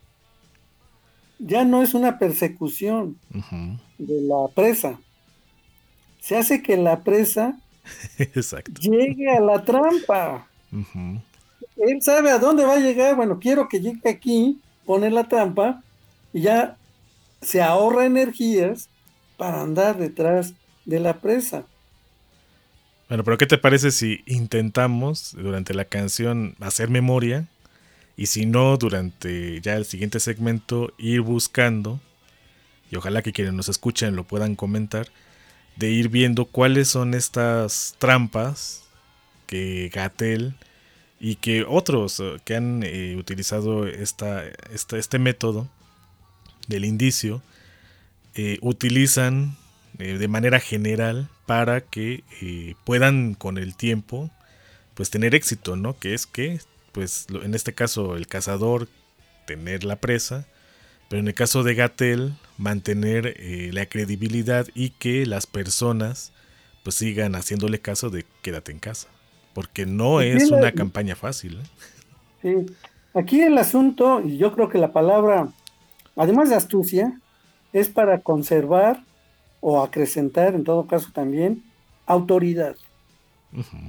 ya no es una persecución Uh-huh. de la presa. Se hace que la presa Exacto. llegue a la trampa. Uh-huh. Él sabe a dónde va a llegar. Bueno, quiero que llegue aquí, pone la trampa y ya se ahorra energías para andar detrás de la presa. Bueno, pero ¿qué te parece si intentamos durante la canción hacer memoria? Y si no, durante ya el siguiente segmento ir buscando, y ojalá que quienes nos escuchen lo puedan comentar, de ir viendo cuáles son estas trampas que Gatell y que otros que han eh, utilizado esta, esta, este método del indicio eh, utilizan eh, de manera general para que eh, puedan con el tiempo pues tener éxito, ¿no? Que es que pues en este caso el cazador tener la presa, pero en el caso de Gatell mantener eh, la credibilidad y que las personas pues sigan haciéndole caso de quédate en casa, porque no Aquí es la- una campaña fácil, ¿eh? Sí. Aquí el asunto, y yo creo que la palabra, además de astucia, es para conservar o acrecentar, en todo caso también, autoridad. Uh-huh.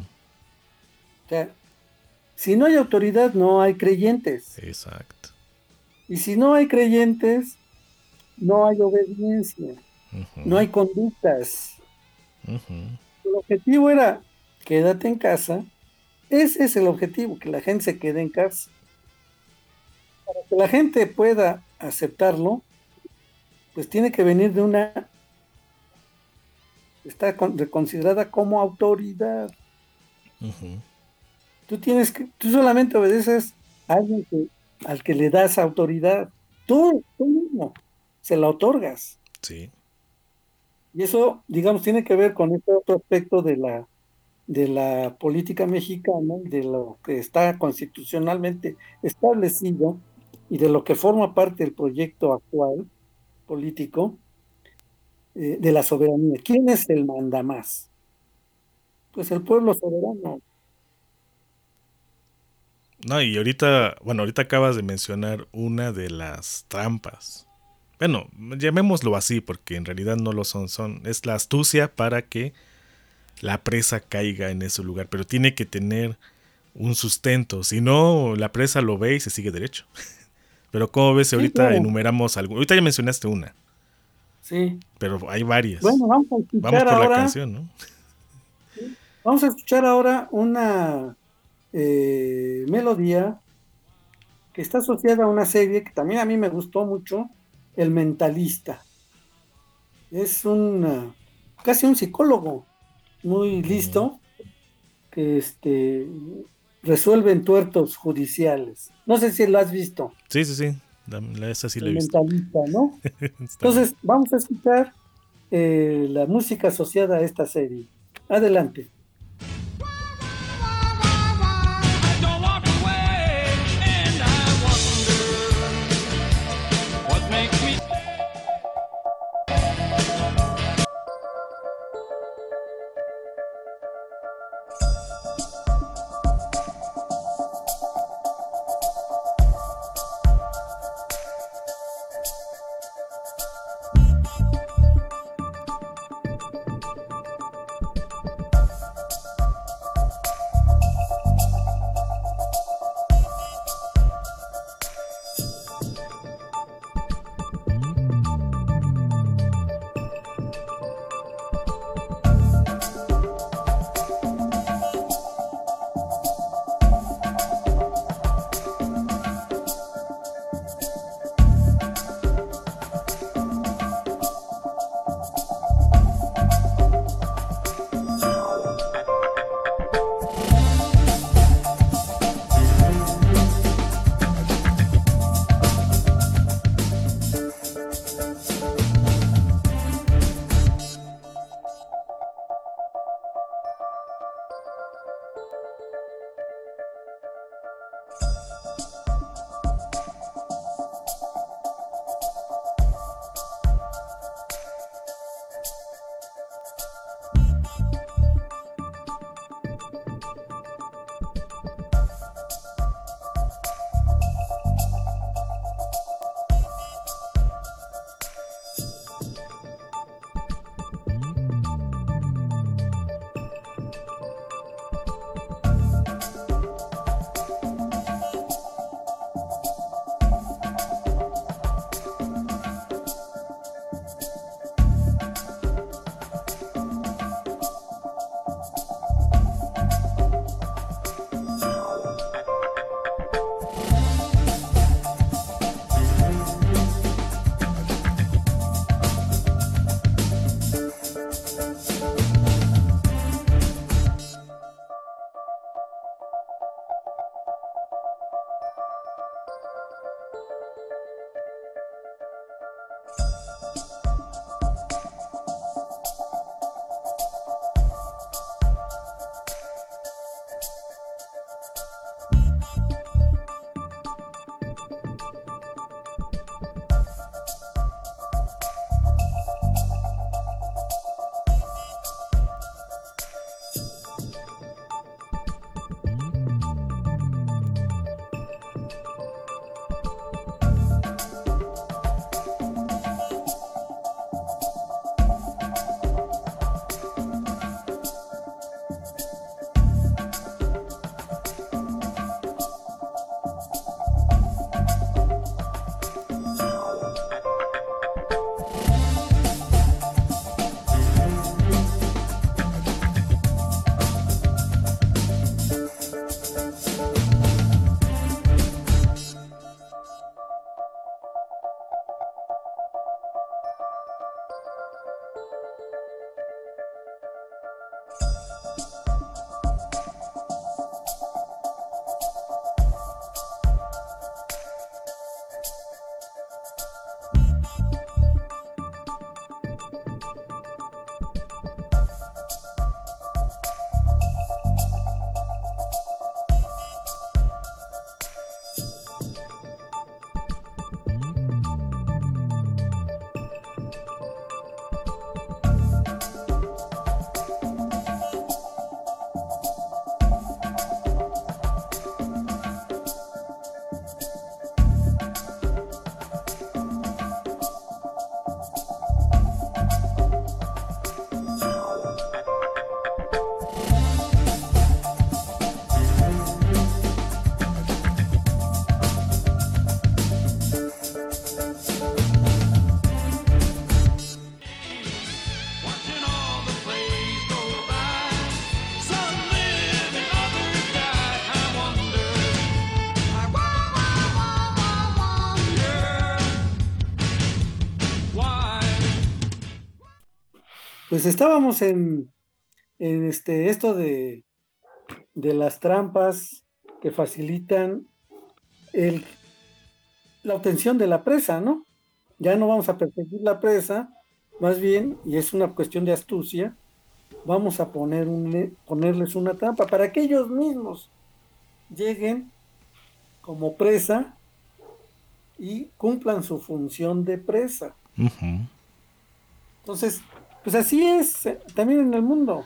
O sea, si no hay autoridad, no hay creyentes. Exacto. Y si no hay creyentes, no hay obediencia, Uh-huh. no hay conductas. Uh-huh. El objetivo era, quédate en casa. Ese es el objetivo, que la gente se quede en casa. Para que la gente pueda aceptarlo, pues tiene que venir de una, está con- considerada como autoridad. Uh-huh. Tú tienes que, tú solamente obedeces a alguien que, al que le das autoridad. Tú, tú mismo se la otorgas. Sí. Y eso, digamos, tiene que ver con este otro aspecto de la, de la política mexicana, de lo que está constitucionalmente establecido y de lo que forma parte del proyecto actual político, eh, de la soberanía. ¿Quién es el mandamás? Pues el pueblo soberano. No, y ahorita, bueno, ahorita acabas de mencionar una de las trampas. Bueno, llamémoslo así porque en realidad no lo son, son es la astucia para que la presa caiga en ese lugar, pero tiene que tener un sustento, si no la presa lo ve y se sigue derecho. Pero como ves, Sí, ahorita claro. enumeramos algo. Ahorita ya mencionaste una, Sí. pero hay varias. Bueno, vamos a Vamos escuchar por la ahora, canción, ¿no? vamos a escuchar ahora una eh, melodía que está asociada a una serie que también a mí me gustó mucho, El Mentalista. Es un uh, casi un psicólogo muy listo que este resuelve entuertos judiciales. No sé si lo has visto, Sí, sí, sí. La- Esa sí la he El visto. Mentalista, ¿no? Está Entonces, vamos a escuchar eh, la música asociada a esta serie. Adelante. Don't walk away, and I wonder what makes me. Pues estábamos en, en este, esto de, de las trampas que facilitan el, la obtención de la presa, ¿no? Ya no vamos a perseguir la presa, más bien, y es una cuestión de astucia, vamos a poner un, ponerles una trampa para que ellos mismos lleguen como presa y cumplan su función de presa. Ujú. Entonces, pues así es eh, también en el mundo.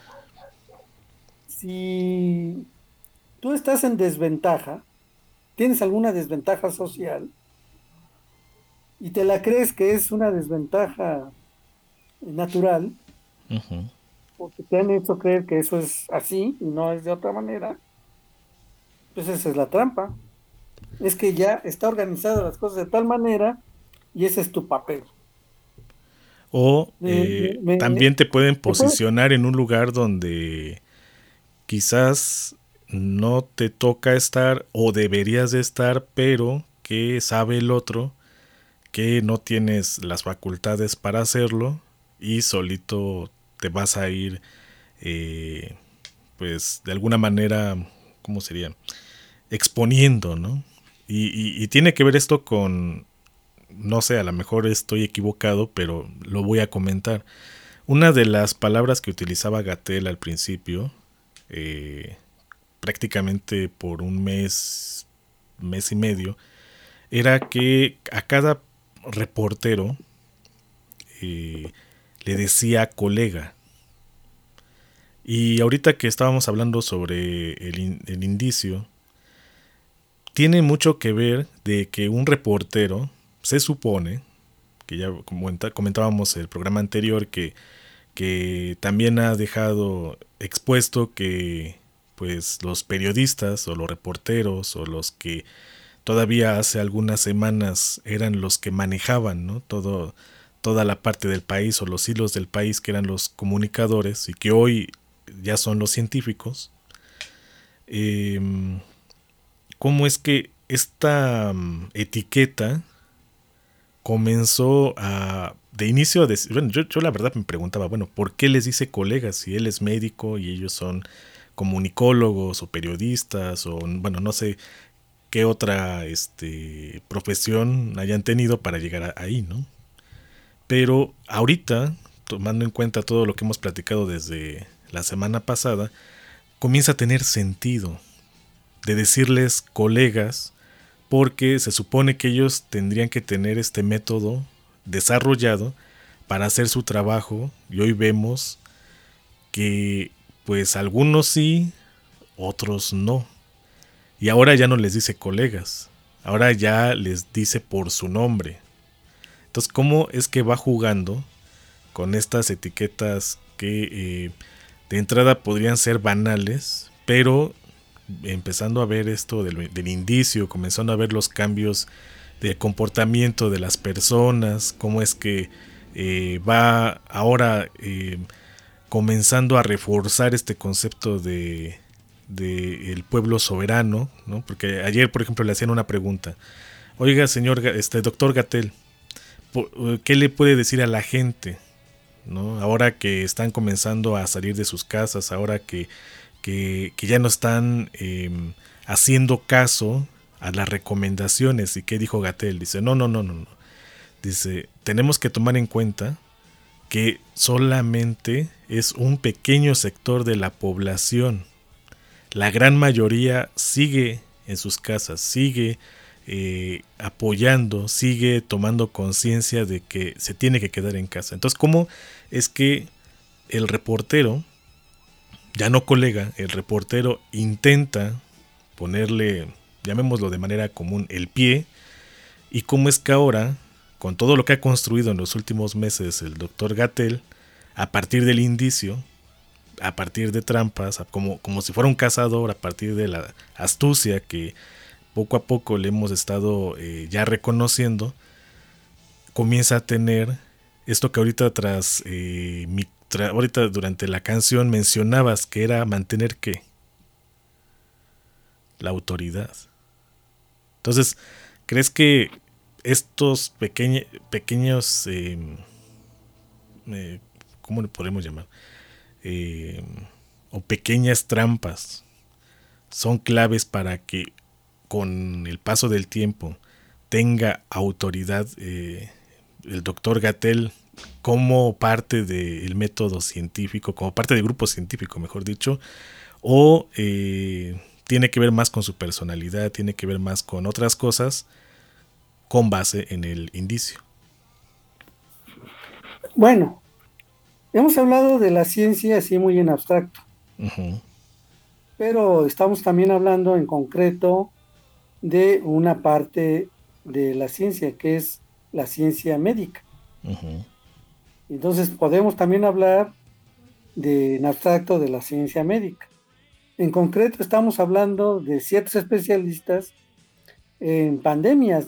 Si tú estás en desventaja, tienes alguna desventaja social y te la crees que es una desventaja natural, Ujú. porque te han hecho creer que eso es así y no es de otra manera, pues esa es la trampa. Es que ya está organizado las cosas de tal manera y ese es tu papel. O Me, eh, me- me- también te pueden ¿te puedo? posicionar en un lugar donde quizás no te toca estar o deberías de estar, pero que sabe el otro que no tienes las facultades para hacerlo y solito te vas a ir, eh, pues de alguna manera, ¿cómo sería? Exponiendo, ¿no? Y, y- y tiene que ver esto con, no sé, a lo mejor estoy equivocado, pero lo voy a comentar. Una de las palabras que utilizaba Gatell al principio, eh, prácticamente por un mes, mes y medio, era que a cada reportero eh, le decía colega. Y ahorita que estábamos hablando sobre el, in- el indicio, tiene mucho que ver de que un reportero se supone, que ya comenta- comentábamos el programa anterior, que, que también ha dejado expuesto que pues los periodistas o los reporteros o los que todavía hace algunas semanas eran los que manejaban, ¿no? Todo, toda la parte del país o los hilos del país, que eran los comunicadores y que hoy ya son los científicos. Eh, ¿Cómo es que esta um, etiqueta comenzó a... De inicio a decir, bueno, yo, yo la verdad me preguntaba, bueno, ¿por qué les dice colegas si él es médico y ellos son comunicólogos o periodistas o, bueno, no sé qué otra este, profesión hayan tenido para llegar a, ahí, ¿no? Pero ahorita, tomando en cuenta todo lo que hemos platicado desde la semana pasada, comienza a tener sentido de decirles colegas, porque se supone que ellos tendrían que tener este método desarrollado para hacer su trabajo, y hoy vemos que pues algunos sí, otros no. Y ahora ya no les dice colegas, ahora ya les dice por su nombre. Entonces, ¿cómo es que va jugando con estas etiquetas que eh, de entrada podrían ser banales, pero empezando a ver esto del, del indicio, comenzando a ver los cambios de comportamiento de las personas, cómo es que eh, va ahora eh, comenzando a reforzar este concepto de, de el pueblo soberano, ¿no? Porque ayer, por ejemplo, le hacían una pregunta: oiga, señor, este doctor Gatell, ¿qué le puede decir a la gente, ¿no? Ahora que están comenzando a salir de sus casas, ahora que, que, que ya no están eh, haciendo caso a las recomendaciones? ¿Y qué dijo Gatell? Dice, no, no, no, no, no. Dice, tenemos que tomar en cuenta que solamente es un pequeño sector de la población. La gran mayoría sigue en sus casas, sigue eh, apoyando, sigue tomando conciencia de que se tiene que quedar en casa. Entonces, ¿cómo es que el reportero, ya no colega, el reportero intenta ponerle, llamémoslo de manera común, el pie? Y cómo es que ahora, con todo lo que ha construido en los últimos meses el doctor Gatell, a partir del indicio, a partir de trampas, como, como si fuera un cazador, a partir de la astucia que poco a poco le hemos estado eh, ya reconociendo, comienza a tener esto que ahorita tras, eh, mi, tra, ahorita durante la canción mencionabas, que era mantener ¿qué? La autoridad. Entonces, ¿crees que estos pequeño, pequeños eh, eh, ¿cómo le podemos llamar? Eh, o pequeñas trampas son claves para que con el paso del tiempo tenga autoridad eh, el doctor Gatell como parte del método científico, como parte del grupo científico, mejor dicho, o eh, tiene que ver más con su personalidad, tiene que ver más con otras cosas con base en el indicio. Bueno, hemos hablado de la ciencia así muy en abstracto, Uh-huh. pero estamos también hablando en concreto de una parte de la ciencia, que es la ciencia médica. Uh-huh. Entonces podemos también hablar de, en abstracto de la ciencia médica. En concreto estamos hablando de ciertos especialistas en pandemias.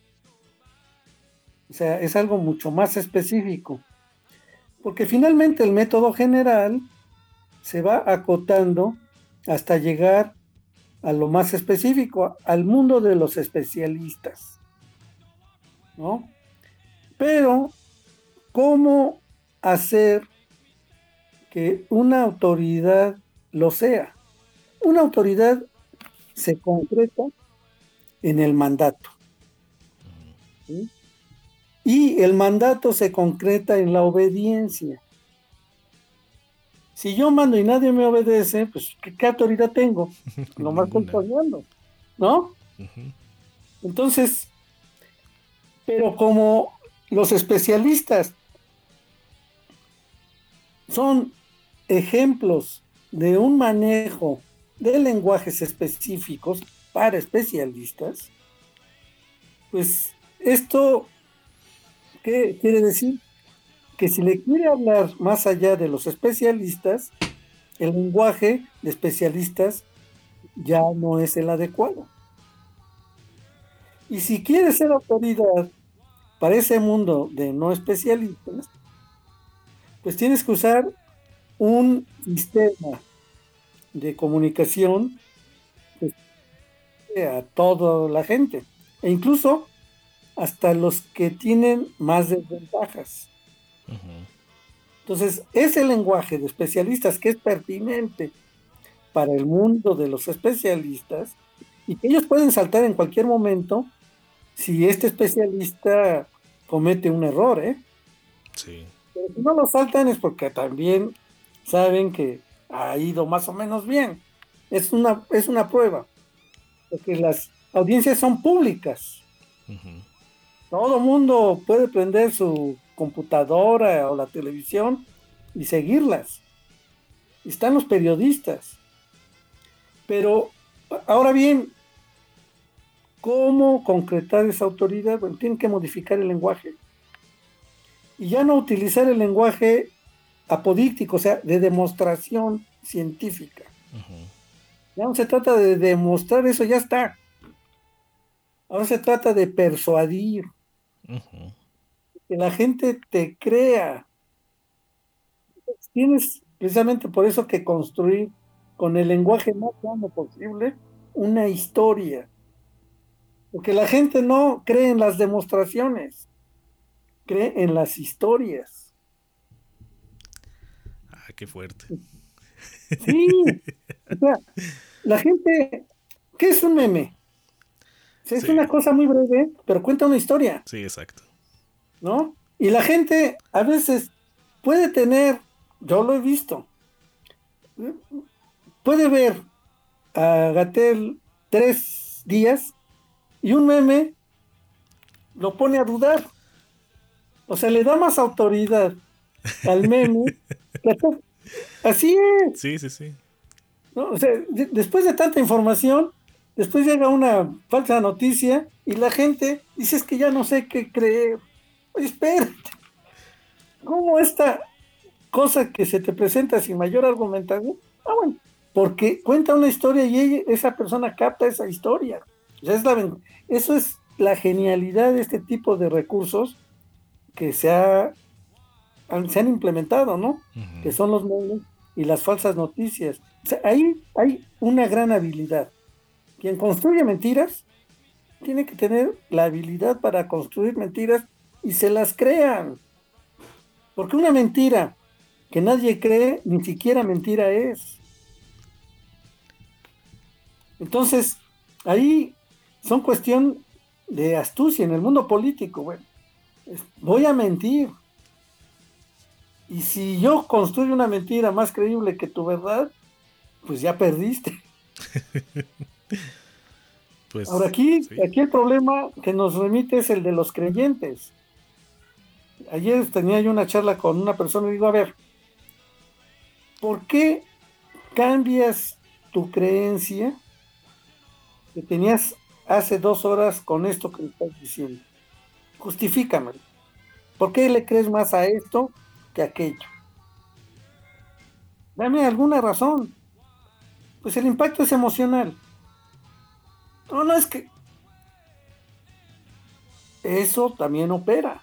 O sea, es algo mucho más específico. Porque finalmente el método general se va acotando hasta llegar a lo más específico, al mundo de los especialistas, ¿no? Pero, ¿cómo hacer que una autoridad lo sea? Una autoridad se concreta en el mandato, ¿sí? Y el mandato se concreta en la obediencia. Si yo mando y nadie me obedece, pues ¿qué, qué autoridad tengo? Nomás estoy poniendo, ¿no? Uh-huh. Entonces, pero como los especialistas son ejemplos de un manejo de lenguajes específicos para especialistas, pues esto, ¿qué quiere decir? Que si le quiere hablar más allá de los especialistas, el lenguaje de especialistas ya no es el adecuado. Y si quiere ser autoridad para ese mundo de no especialistas, pues tienes que usar un sistema de comunicación que sea a toda la gente, e incluso hasta los que tienen más desventajas. Uh-huh. Entonces, ese lenguaje de especialistas que es pertinente para el mundo de los especialistas y que ellos pueden saltar en cualquier momento si este especialista comete un error, ¿eh? Sí. Pero si no lo saltan es porque también saben que ha ido más o menos bien. Es una, es una prueba, porque las audiencias son públicas. Uh-huh. Todo mundo puede prender su computadora o la televisión y seguirlas. Están los periodistas. Pero, ahora bien, ¿cómo concretar esa autoridad? Bueno, tienen que modificar el lenguaje. Y ya no utilizar el lenguaje apodíctico, o sea, de demostración científica. Uh-huh. Ya no se trata de demostrar, eso ya está. Ahora se trata de persuadir, Uh-huh. que la gente te crea. Tienes precisamente por eso que construir con el lenguaje más plano posible una historia. Porque la gente no cree en las demostraciones, cree en las historias. Ah, qué fuerte. Sí, o sea, la gente, ¿qué es un meme? O sea, es Sí. una cosa muy breve, pero cuenta una historia, Sí, exacto. ¿no? Y la gente a veces puede tener, yo lo he visto, puede ver a Gatell tres días y un meme lo pone a dudar. O sea, le da más autoridad al meme que a todo. Así es, Sí, sí, sí. ¿no? O sea, de- después de tanta información, después llega una falsa noticia y la gente dice es que ya no sé qué creer. Oye, espérate, ¿cómo esta cosa que se te presenta sin mayor argumentación? Ah, bueno, porque cuenta una historia y ella- esa persona capta esa historia. O sea, es la ven- eso es la genialidad de este tipo de recursos que se, ha- han, se han implementado, ¿no? Uh-huh. Que son los memes y las falsas noticias. O sea, ahí hay una gran habilidad. Quien construye mentiras tiene que tener la habilidad para construir mentiras y se las crean. Porque una mentira que nadie cree, ni siquiera mentira es. Entonces, ahí son cuestión de astucia en el mundo político. Bueno, es- voy a mentir. Y si yo construyo una mentira más creíble que tu verdad, pues ya perdiste. Pues Ahora aquí, sí. aquí el problema que nos remite es el de los creyentes. Ayer tenía yo una charla con una persona y digo, a ver, ¿por qué cambias tu creencia que tenías hace dos horas con esto que me estás diciendo? Justifícame. ¿Por qué le crees más a esto que a aquello? Dame alguna razón. Pues el impacto es emocional. No, no es que eso también opera.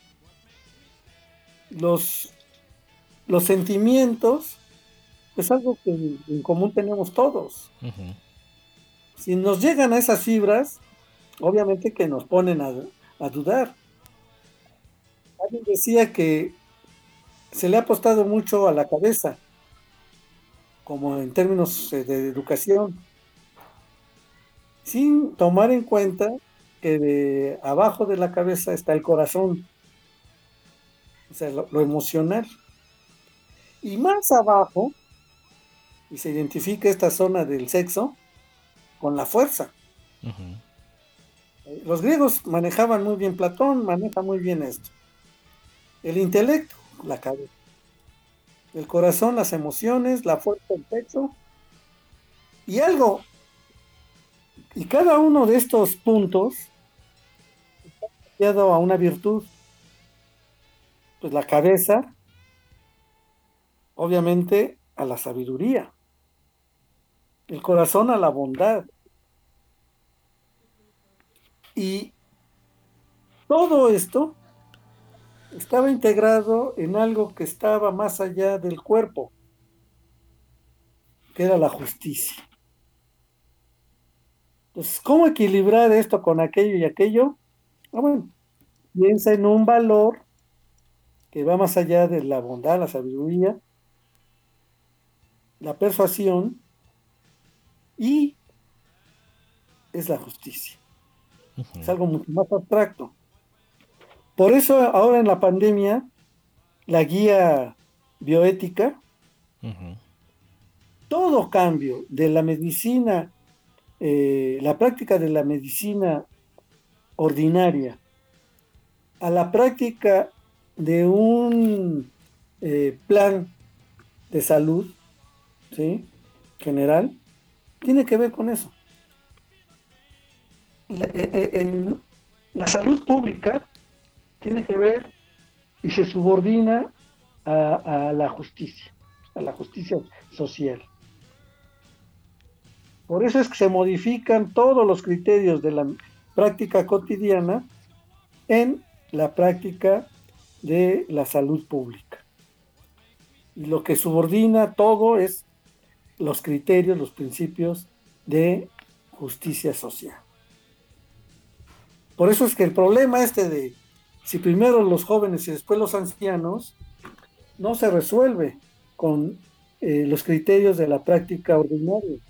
Los, los sentimientos es algo que en común tenemos todos. Ujú. Si nos llegan a esas fibras, obviamente que nos ponen a, a dudar. Alguien decía que se le ha apostado mucho a la cabeza, como en términos eh, de educación, sin tomar en cuenta que de abajo de la cabeza está el corazón, o sea, lo, lo emocional. Y más abajo, y se identifica esta zona del sexo con la fuerza. Ujú. Eh, Los griegos manejaban muy bien, Platón maneja muy bien esto. El intelecto, la cabeza. El corazón, las emociones, la fuerza, el sexo. Y algo, y cada uno de estos puntos está asociado a una virtud. Pues la cabeza, obviamente, a la sabiduría. El corazón a la bondad. Y todo esto estaba integrado en algo que estaba más allá del cuerpo, que era la justicia. Entonces, ¿cómo equilibrar esto con aquello y aquello? Ah, bueno, piensa en un valor que va más allá de la bondad, la sabiduría, la persuasión y es la justicia. Es algo mucho más abstracto. Por eso ahora en la pandemia, la guía bioética, Ujú. todo cambio de la medicina, eh, la práctica de la medicina ordinaria a la práctica de un eh, plan de salud, ¿sí? General, tiene que ver con eso. La, eh, eh, el- la salud pública tiene que ver y se subordina a, a la justicia, a la justicia social. Por eso es que se modifican todos los criterios de la práctica cotidiana en la práctica de la salud pública. Y lo que subordina todo es los criterios, los principios de justicia social. Por eso es que el problema este de si primero los jóvenes y después los ancianos no se resuelve con eh, los criterios de la práctica ordinaria,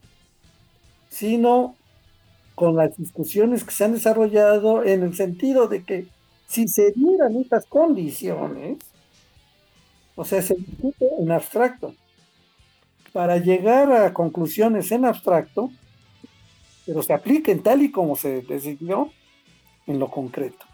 sino con las discusiones que se han desarrollado en el sentido de que si se dieran estas condiciones, o sea, se discute en abstracto, para llegar a conclusiones en abstracto, pero se apliquen tal y como se decidió en lo concreto.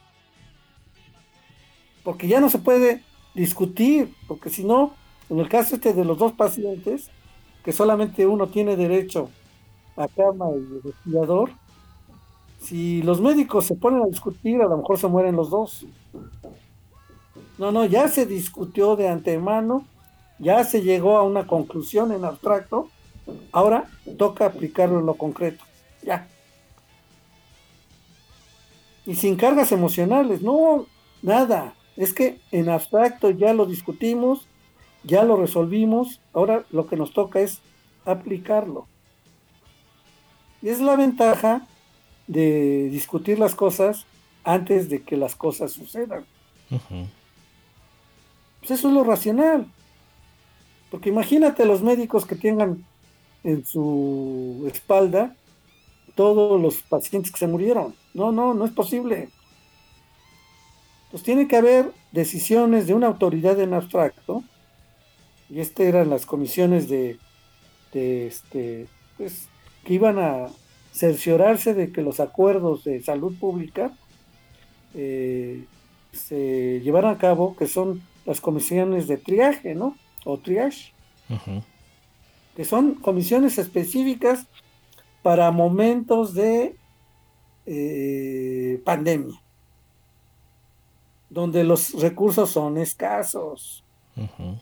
Porque ya no se puede discutir, porque si no, en el caso este de los dos pacientes, que solamente uno tiene derecho a cama y respirador, si los médicos se ponen a discutir, a lo mejor se mueren los dos. No, no, ya se discutió de antemano, ya se llegó a una conclusión en abstracto, ahora toca aplicarlo en lo concreto. Ya. Y sin cargas emocionales, no, nada. Es que en abstracto ya lo discutimos, ya lo resolvimos, ahora lo que nos toca es aplicarlo. Y es la ventaja de discutir las cosas antes de que las cosas sucedan. Ujú. Pues eso es lo racional. Porque imagínate los médicos que tengan en su espalda todos los pacientes que se murieron. No, no, no es posible. Pues tiene que haber decisiones de una autoridad en abstracto, y estas eran las comisiones de, de este, pues, que iban a cerciorarse de que los acuerdos de salud pública eh, se llevaran a cabo, que son las comisiones de triaje, ¿no? O triage, Ujú. que son comisiones específicas para momentos de eh, pandemia, donde los recursos son escasos. Ujú.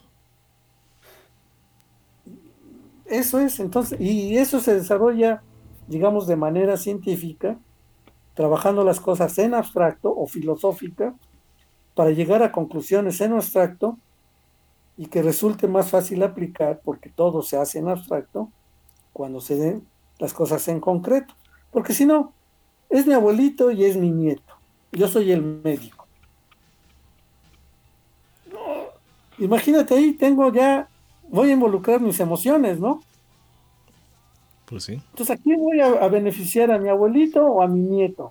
Eso es, entonces, y eso se desarrolla, digamos, de manera científica, trabajando las cosas en abstracto o filosófica, para llegar a conclusiones en abstracto y que resulte más fácil aplicar, porque todo se hace en abstracto, cuando se den las cosas en concreto. Porque si no, es mi abuelito y es mi nieto. Yo soy el médico. Imagínate ahí, tengo ya, voy a involucrar mis emociones, ¿no? Pues sí. Entonces, ¿a quién voy a, a beneficiar? ¿A mi abuelito o a mi nieto?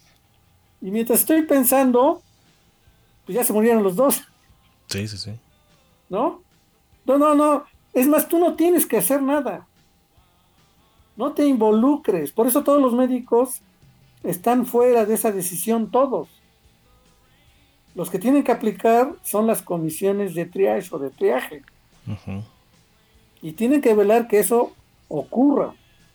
Y mientras estoy pensando, pues ya se murieron los dos, Sí, sí, sí. ¿no? No, no, no. Es más, tú no tienes que hacer nada. No te involucres. Por eso todos los médicos están fuera de esa decisión, todos. Los que tienen que aplicar son las comisiones de triage o de triaje. Ujú. Y tienen que velar que eso ocurra.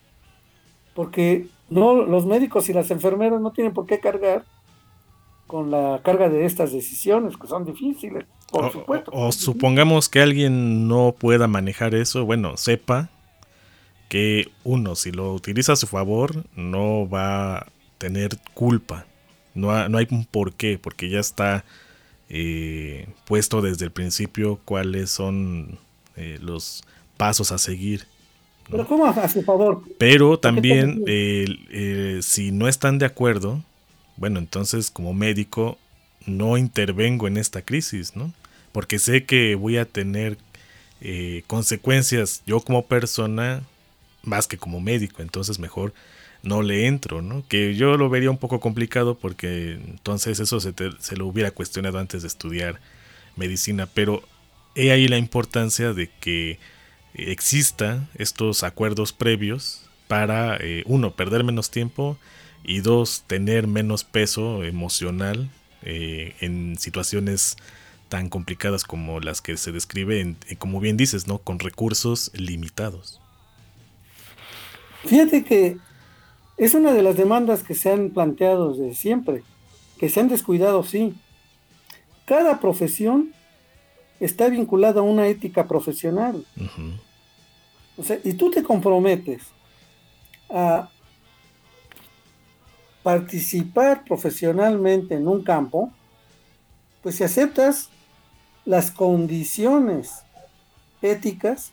Porque no, los médicos y las enfermeras no tienen por qué cargar con la carga de estas decisiones, que son difíciles, por O, supuesto. o- o supongamos que alguien no pueda manejar eso, bueno, sepa que uno, si lo utiliza a su favor, no va a tener culpa. No, ha- no hay un por qué, porque ya está eh, puesto desde el principio cuáles son eh, los pasos a seguir. Pero ¿cómo a su favor? Pero ¿Por qué también, te- eh, eh, si no están de acuerdo, bueno, entonces como médico no intervengo en esta crisis, ¿no? Porque sé que voy a tener eh, consecuencias yo como persona más que como médico, entonces mejor no le entro, ¿no? Que yo lo vería un poco complicado porque entonces eso se, te- se lo hubiera cuestionado antes de estudiar medicina, pero he ahí la importancia de que exista estos acuerdos previos para, eh, uno, perder menos tiempo y dos, tener menos peso emocional eh, en situaciones tan complicadas como las que se describen, eh, como bien dices, ¿no? Con recursos limitados. Fíjate que es una de las demandas que se han planteado desde siempre, que se han descuidado, sí. Cada profesión está vinculada a una ética profesional. Ujú. O sea, y tú te comprometes a participar profesionalmente en un campo, pues si aceptas las condiciones éticas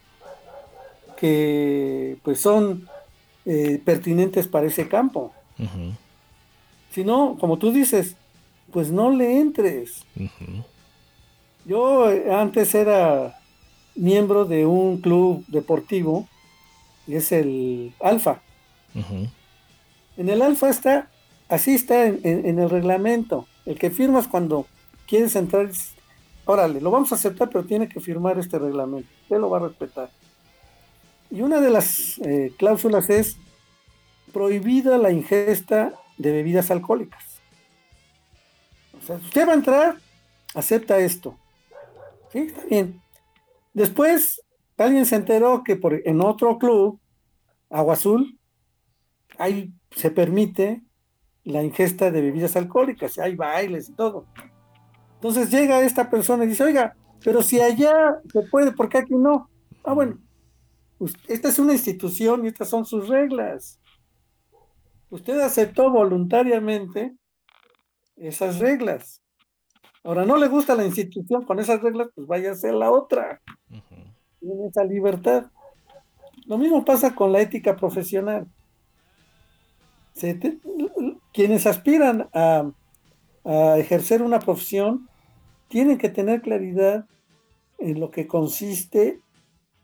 que pues son eh, pertinentes para ese campo. Ujú. Si no, como tú dices, pues no le entres. Ujú. Yo eh, antes era miembro de un club deportivo, y es el Alfa. Ujú. En el Alfa está, así está en, en- en el reglamento. El que firmas cuando quieres entrar, es, órale, lo vamos a aceptar, pero tiene que firmar este reglamento. Usted lo va a respetar. Y una de las eh, cláusulas es prohibida la ingesta de bebidas alcohólicas. O sea, si usted va a entrar, acepta esto. Sí, está bien. Después, alguien se enteró que por, en otro club, Agua Azul, ahí se permite la ingesta de bebidas alcohólicas, hay bailes y todo. Entonces llega esta persona y dice, oiga, pero si allá se puede, ¿por qué aquí no? Ah, bueno, pues, esta es una institución y estas son sus reglas. Usted aceptó voluntariamente esas reglas. Ahora, no le gusta la institución con esas reglas, pues vaya a hacer la otra. Ujú. Tiene esa libertad. Lo mismo pasa con la ética profesional. Se te- quienes aspiran a, a ejercer una profesión tienen que tener claridad en lo que consiste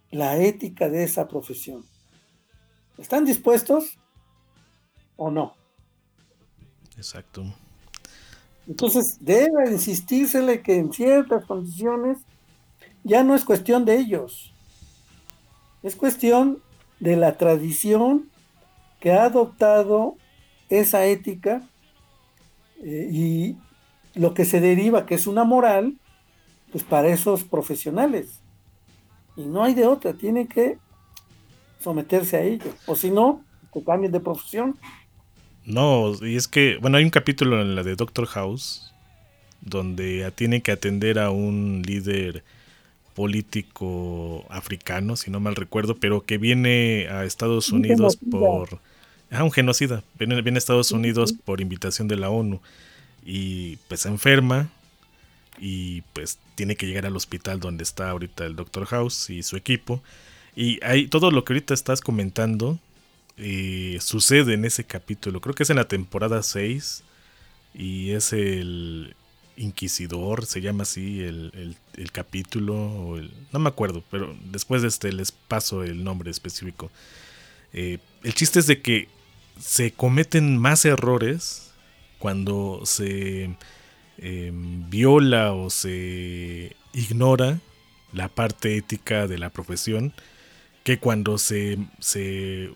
la ética de esa profesión. ¿Están dispuestos o no? Exacto. Entonces, debe insistírsele que en ciertas condiciones ya no es cuestión de ellos, es cuestión de la tradición que ha adoptado esa ética eh, y lo que se deriva, que es una moral, pues para esos profesionales. Y no hay de otra, tienen que someterse a ello, o si no, que cambien de profesión. No, y es que, bueno, hay un capítulo en la de Doctor House donde tiene que atender a un líder político africano, si no mal recuerdo, pero que viene a Estados Un Unidos genocida. por... Ah, un genocida. Viene, viene a Estados Unidos por invitación de la ONU y pues se enferma y pues tiene que llegar al hospital donde está ahorita el Doctor House y su equipo. Y hay todo lo que ahorita estás comentando eh, sucede en ese capítulo. Creo que es en la temporada seis y es el Inquisidor, se llama así el, el, el capítulo, o el, no me acuerdo, pero después de este les paso el nombre específico. Eh, el chiste es de que se cometen más errores cuando se eh, viola o se ignora la parte ética de la profesión que cuando se... se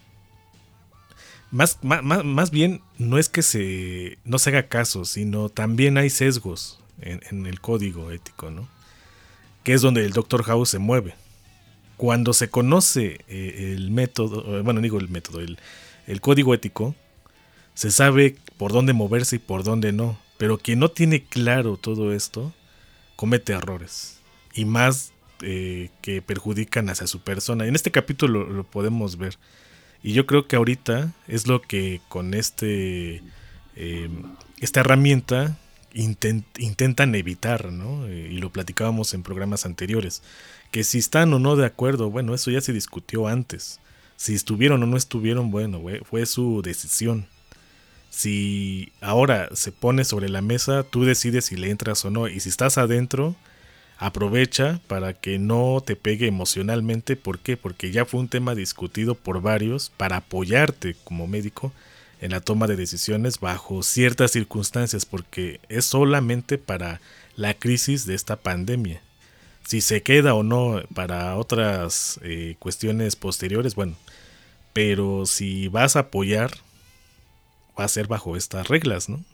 más, más, más bien no es que se no se haga caso, sino también hay sesgos en, en el código ético, ¿no? Que es donde el Doctor House se mueve. Cuando se conoce eh, el método, bueno, digo el método, el, el código ético, se sabe por dónde moverse y por dónde no. Pero quien no tiene claro todo esto, comete errores. Y más eh, que perjudican hacia su persona. En este capítulo lo, lo podemos ver. Y yo creo que ahorita es lo que con este eh, esta herramienta intent, intentan evitar, ¿no? Eh, y lo platicábamos en programas anteriores. Que si están o no de acuerdo, bueno, eso ya se discutió antes. Si estuvieron o no estuvieron, bueno, fue su decisión. Si ahora se pone sobre la mesa, tú decides si le entras o no. Y si estás adentro, aprovecha para que no te pegue emocionalmente. ¿Por qué? Porque ya fue un tema discutido por varios para apoyarte como médico en la toma de decisiones bajo ciertas circunstancias, porque es solamente para la crisis de esta pandemia. Si se queda o no para otras eh, cuestiones posteriores, bueno, pero si vas a apoyar, va a ser bajo estas reglas, ¿no?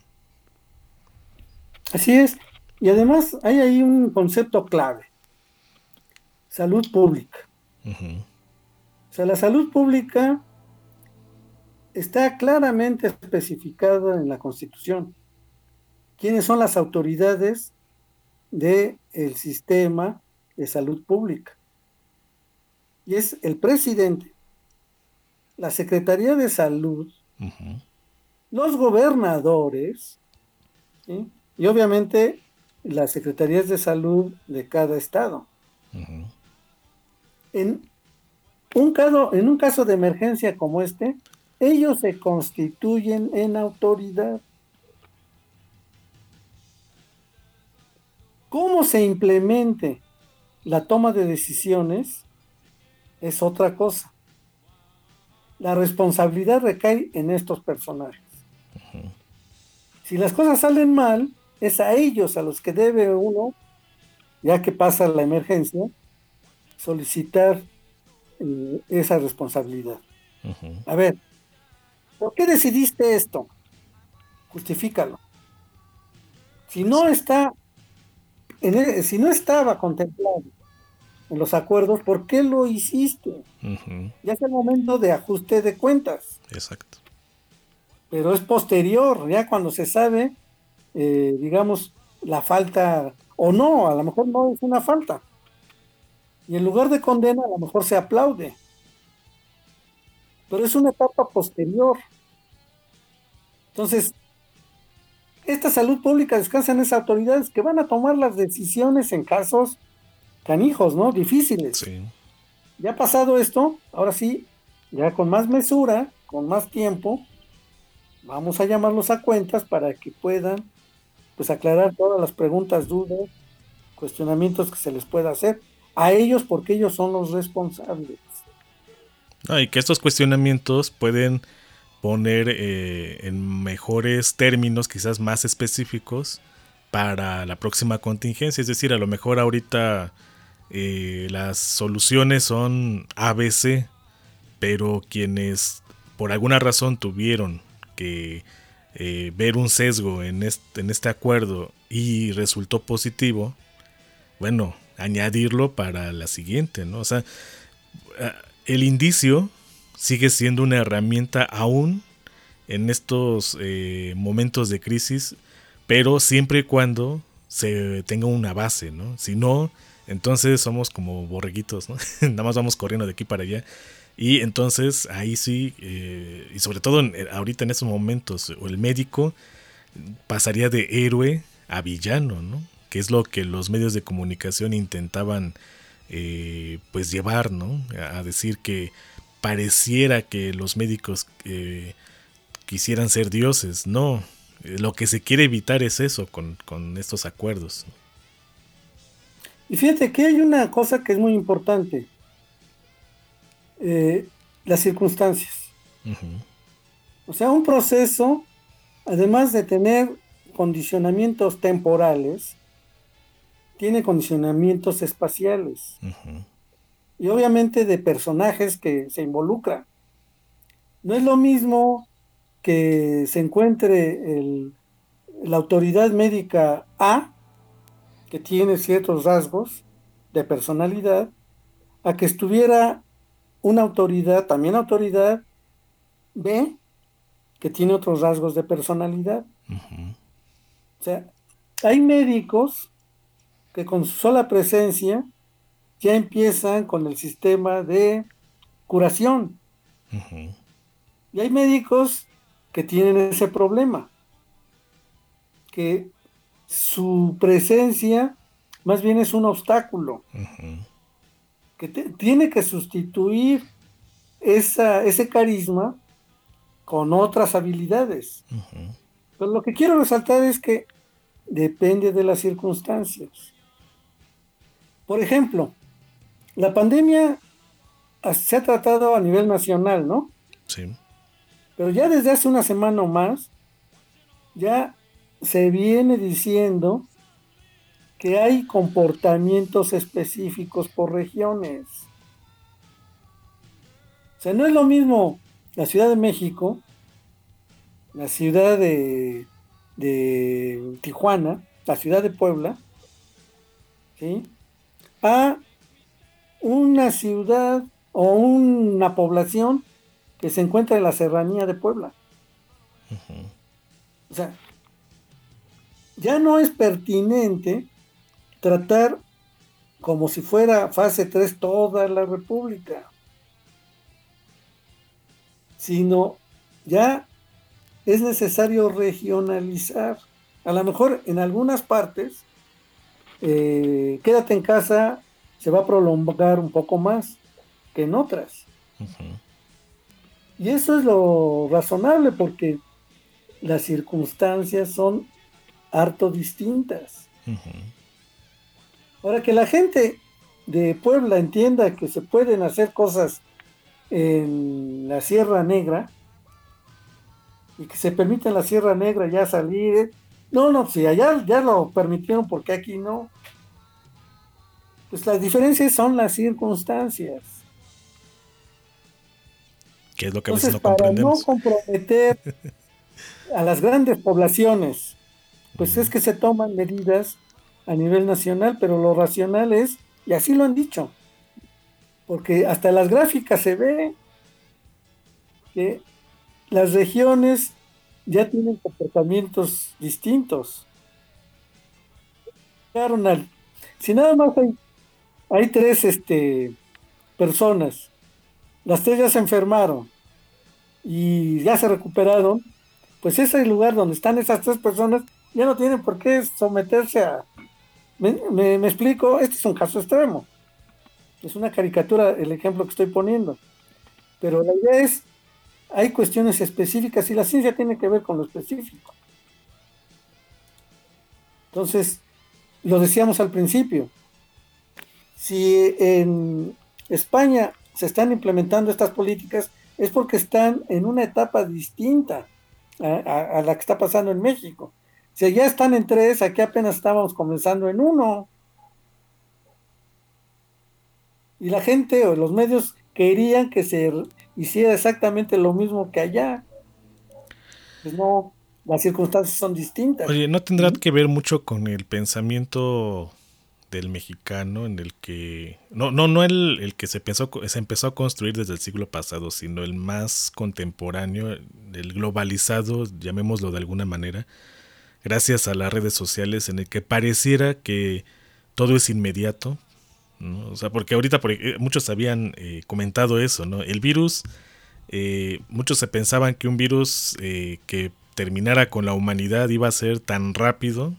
Así es. Y además hay ahí un concepto clave: salud pública. Uh-huh. O sea, la salud pública está claramente especificada en la Constitución. ¿Quiénes son las autoridades del sistema de salud pública? Y es el presidente, la Secretaría de Salud, Uh-huh. los gobernadores, ¿sí? Y obviamente las secretarías de salud de cada estado. Uh-huh. En un caso, en un caso de emergencia como este, ellos se constituyen en autoridad. ¿Cómo se implemente la toma de decisiones? Es otra cosa. La responsabilidad recae en estos personajes. Uh-huh. Si las cosas salen mal, es a ellos a los que debe uno, ya que pasa la emergencia, solicitar eh, esa responsabilidad. Uh-huh. A ver, ¿por qué decidiste esto? Justifícalo. Si no está, en el, si no estaba contemplado en los acuerdos, ¿por qué lo hiciste? Uh-huh. Ya es el momento de ajuste de cuentas. Exacto. Pero es posterior, ya cuando se sabe, eh, digamos, la falta, o no, a lo mejor no es una falta. Y en lugar de condena, a lo mejor se aplaude. Pero es una etapa posterior. Entonces, esta salud pública descansa en esas autoridades que van a tomar las decisiones en casos canijos, ¿no? Difíciles. Sí. Ya pasado esto, ahora sí, ya con más mesura, con más tiempo, vamos a llamarlos a cuentas para que puedan pues aclarar todas las preguntas, dudas, cuestionamientos que se les pueda hacer a ellos porque ellos son los responsables. No, y que estos cuestionamientos pueden poner eh, en mejores términos, quizás más específicos, para la próxima contingencia. Es decir, a lo mejor ahorita eh, las soluciones son A B C, pero quienes por alguna razón tuvieron que eh, ver un sesgo en este, en este acuerdo y resultó positivo, bueno, añadirlo para la siguiente, ¿no? O sea, el indicio sigue siendo una herramienta aún en estos eh, momentos de crisis, pero siempre y cuando se tenga una base, ¿no? Si no, entonces somos como borreguitos, ¿no? Nada más vamos corriendo de aquí para allá. Y entonces ahí sí, eh, y sobre todo en, ahorita en estos momentos, el médico pasaría de héroe a villano, ¿no? Que es lo que los medios de comunicación intentaban eh, pues llevar, ¿no? A, a decir que pareciera que los médicos eh, quisieran ser dioses. No, eh, lo que se quiere evitar es eso con, con estos acuerdos. Y fíjate que hay una cosa que es muy importante, eh, las circunstancias. Uh-huh. O sea, un proceso, además de tener condicionamientos temporales, tiene condicionamientos espaciales. Uh-huh. Y obviamente de personajes que se involucran. No es lo mismo que se encuentre el, la autoridad médica A, que tiene ciertos rasgos de personalidad, a que estuviera una autoridad, también autoridad B, que tiene otros rasgos de personalidad. Uh-huh. O sea, hay médicos que con su sola presencia ya empiezan con el sistema de curación. Uh-huh. Y hay médicos que tienen ese problema, que su presencia más bien es un obstáculo, Uh-huh. que te, tiene que sustituir esa, ese carisma con otras habilidades. Uh-huh. Pero lo que quiero resaltar es que depende de las circunstancias. Por ejemplo, la pandemia se ha tratado a nivel nacional, ¿no? Sí. Pero ya desde hace una semana o más, ya se viene diciendo que hay comportamientos específicos por regiones. O sea, no es lo mismo la Ciudad de México, la ciudad de, de Tijuana, la ciudad de Puebla, ¿sí?, a una ciudad o una población que se encuentra en la serranía de Puebla. Uh-huh. O sea, ya no es pertinente tratar como si fuera fase tres toda la República, sino ya es necesario regionalizar. A lo mejor en algunas partes, eh, quédate en casa se va a prolongar un poco más que en otras. Uh-huh. Y eso es lo razonable porque las circunstancias son harto distintas. Uh-huh. Ahora, que la gente de Puebla entienda que se pueden hacer cosas en la Sierra Negra y que se permita en la Sierra Negra ya salir. No, no, si allá ya lo permitieron, porque aquí no. Pues las diferencias son las circunstancias. ¿Qué es lo que a Entonces, veces no para comprendemos? no comprometer a las grandes poblaciones, pues Uh-huh. es que se toman medidas a nivel nacional, pero lo racional es, y así lo han dicho, porque hasta en las gráficas se ve que las regiones ya tienen comportamientos distintos. Llegaron al- Si nada más hay, hay tres este, personas, las tres ya se enfermaron y ya se recuperaron, pues ese lugar donde están esas tres personas ya no tienen por qué someterse a... ¿Me, me- me explico? Este es un caso extremo. Es una caricatura el ejemplo que estoy poniendo. Pero la idea es, hay cuestiones específicas y la ciencia tiene que ver con lo específico. Entonces, lo decíamos al principio, Si en España se están implementando estas políticas, es porque están en una etapa distinta a, a- a la que está pasando en México. Si allá están en tres, aquí apenas estábamos comenzando en uno. Y la gente o los medios querían que se r- hiciera exactamente lo mismo que allá. Pues no, las circunstancias son distintas. Oye, ¿no tendrá Ujú. que ver mucho con el pensamiento del mexicano en el que no no no el, el que se pensó se empezó a construir desde el siglo pasado, sino el más contemporáneo, el globalizado, llamémoslo de alguna manera, gracias a las redes sociales, en el que pareciera que todo es inmediato, ¿no? O sea, porque ahorita por, eh, muchos habían eh, comentado eso, ¿no? El virus, eh, muchos se pensaban que un virus eh, que terminara con la humanidad iba a ser tan rápido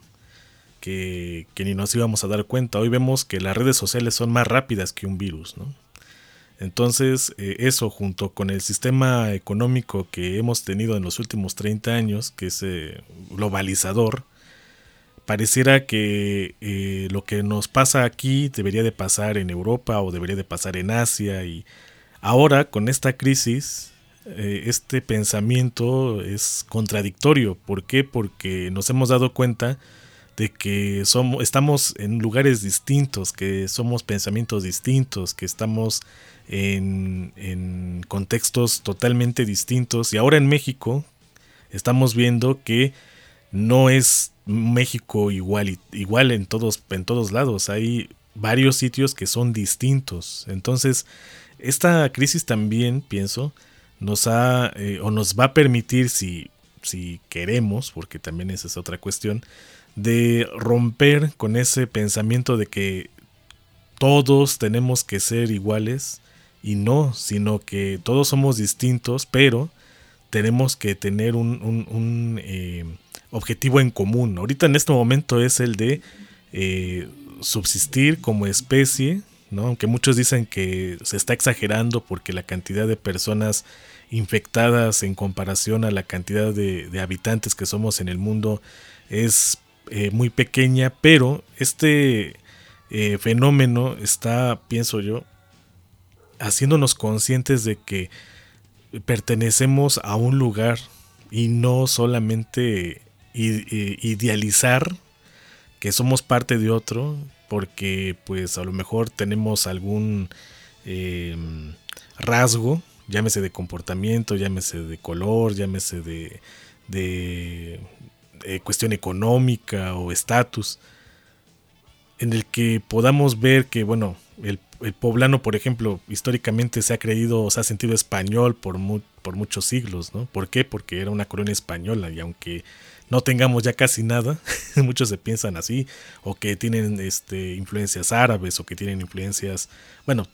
que, que ni nos íbamos a dar cuenta. Hoy vemos que las redes sociales son más rápidas que un virus, ¿no? Entonces, eh, eso junto con el sistema económico que hemos tenido en los últimos treinta años, que es eh, globalizador, pareciera que eh, lo que nos pasa aquí debería de pasar en Europa o debería de pasar en Asia. Y ahora, con esta crisis, eh, este pensamiento es contradictorio. ¿Por qué? Porque nos hemos dado cuenta de que somos, estamos en lugares distintos, que somos pensamientos distintos, que estamos en, en contextos totalmente distintos. Y ahora en México estamos viendo que no es México igual, y- igual en todos, en todos lados. Hay varios sitios que son distintos. Entonces, esta crisis también, pienso, nos ha eh, o nos va a permitir, si, si queremos, porque también esa es otra cuestión, de romper con ese pensamiento de que todos tenemos que ser iguales, y no, sino que todos somos distintos, pero tenemos que tener un, un- un, eh, objetivo en común. Ahorita en este momento es el de eh, subsistir como especie, ¿no? Aunque muchos dicen que se está exagerando porque la cantidad de personas infectadas en comparación a la cantidad de, de habitantes que somos en el mundo es eh, muy pequeña, pero este eh, fenómeno está, pienso yo, haciéndonos conscientes de que pertenecemos a un lugar y no solamente i- i- idealizar que somos parte de otro, porque pues a lo mejor tenemos algún eh, rasgo, llámese de comportamiento, llámese de color, llámese de, de eh, cuestión económica o estatus, en el que podamos ver que, bueno, el, el poblano, por ejemplo, históricamente se ha creído o se ha sentido español por, mu- por muchos siglos, ¿no? ¿Por qué? Porque era una colonia española, y aunque no tengamos ya casi nada, muchos se piensan así, o que tienen este, influencias árabes, o que tienen influencias, bueno,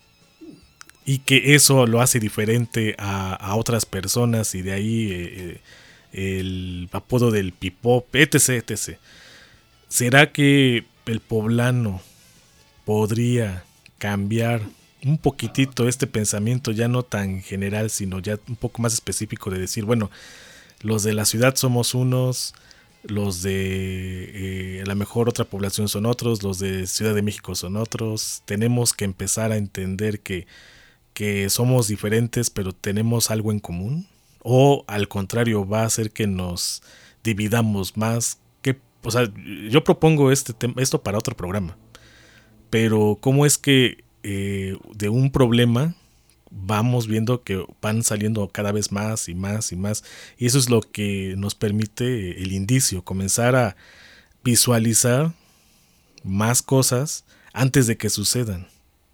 y que eso lo hace diferente a, a otras personas, y de ahí eh, eh, el apodo del pipop, etc, etc. ¿Será que el poblano podría cambiar un poquitito este pensamiento, ya no tan general, sino ya un poco más específico, de decir, bueno, los de la ciudad somos unos, los de eh, a lo mejor otra población son otros, los de Ciudad de México son otros? Tenemos que empezar a entender que, que somos diferentes, pero tenemos algo en común, o al contrario, va a hacer que nos dividamos más. Que, o sea, yo propongo este tem- esto para otro programa, pero cómo es que eh, de un problema vamos viendo que van saliendo cada vez más y más y más, y eso es lo que nos permite el indicio, comenzar a visualizar más cosas antes de que sucedan.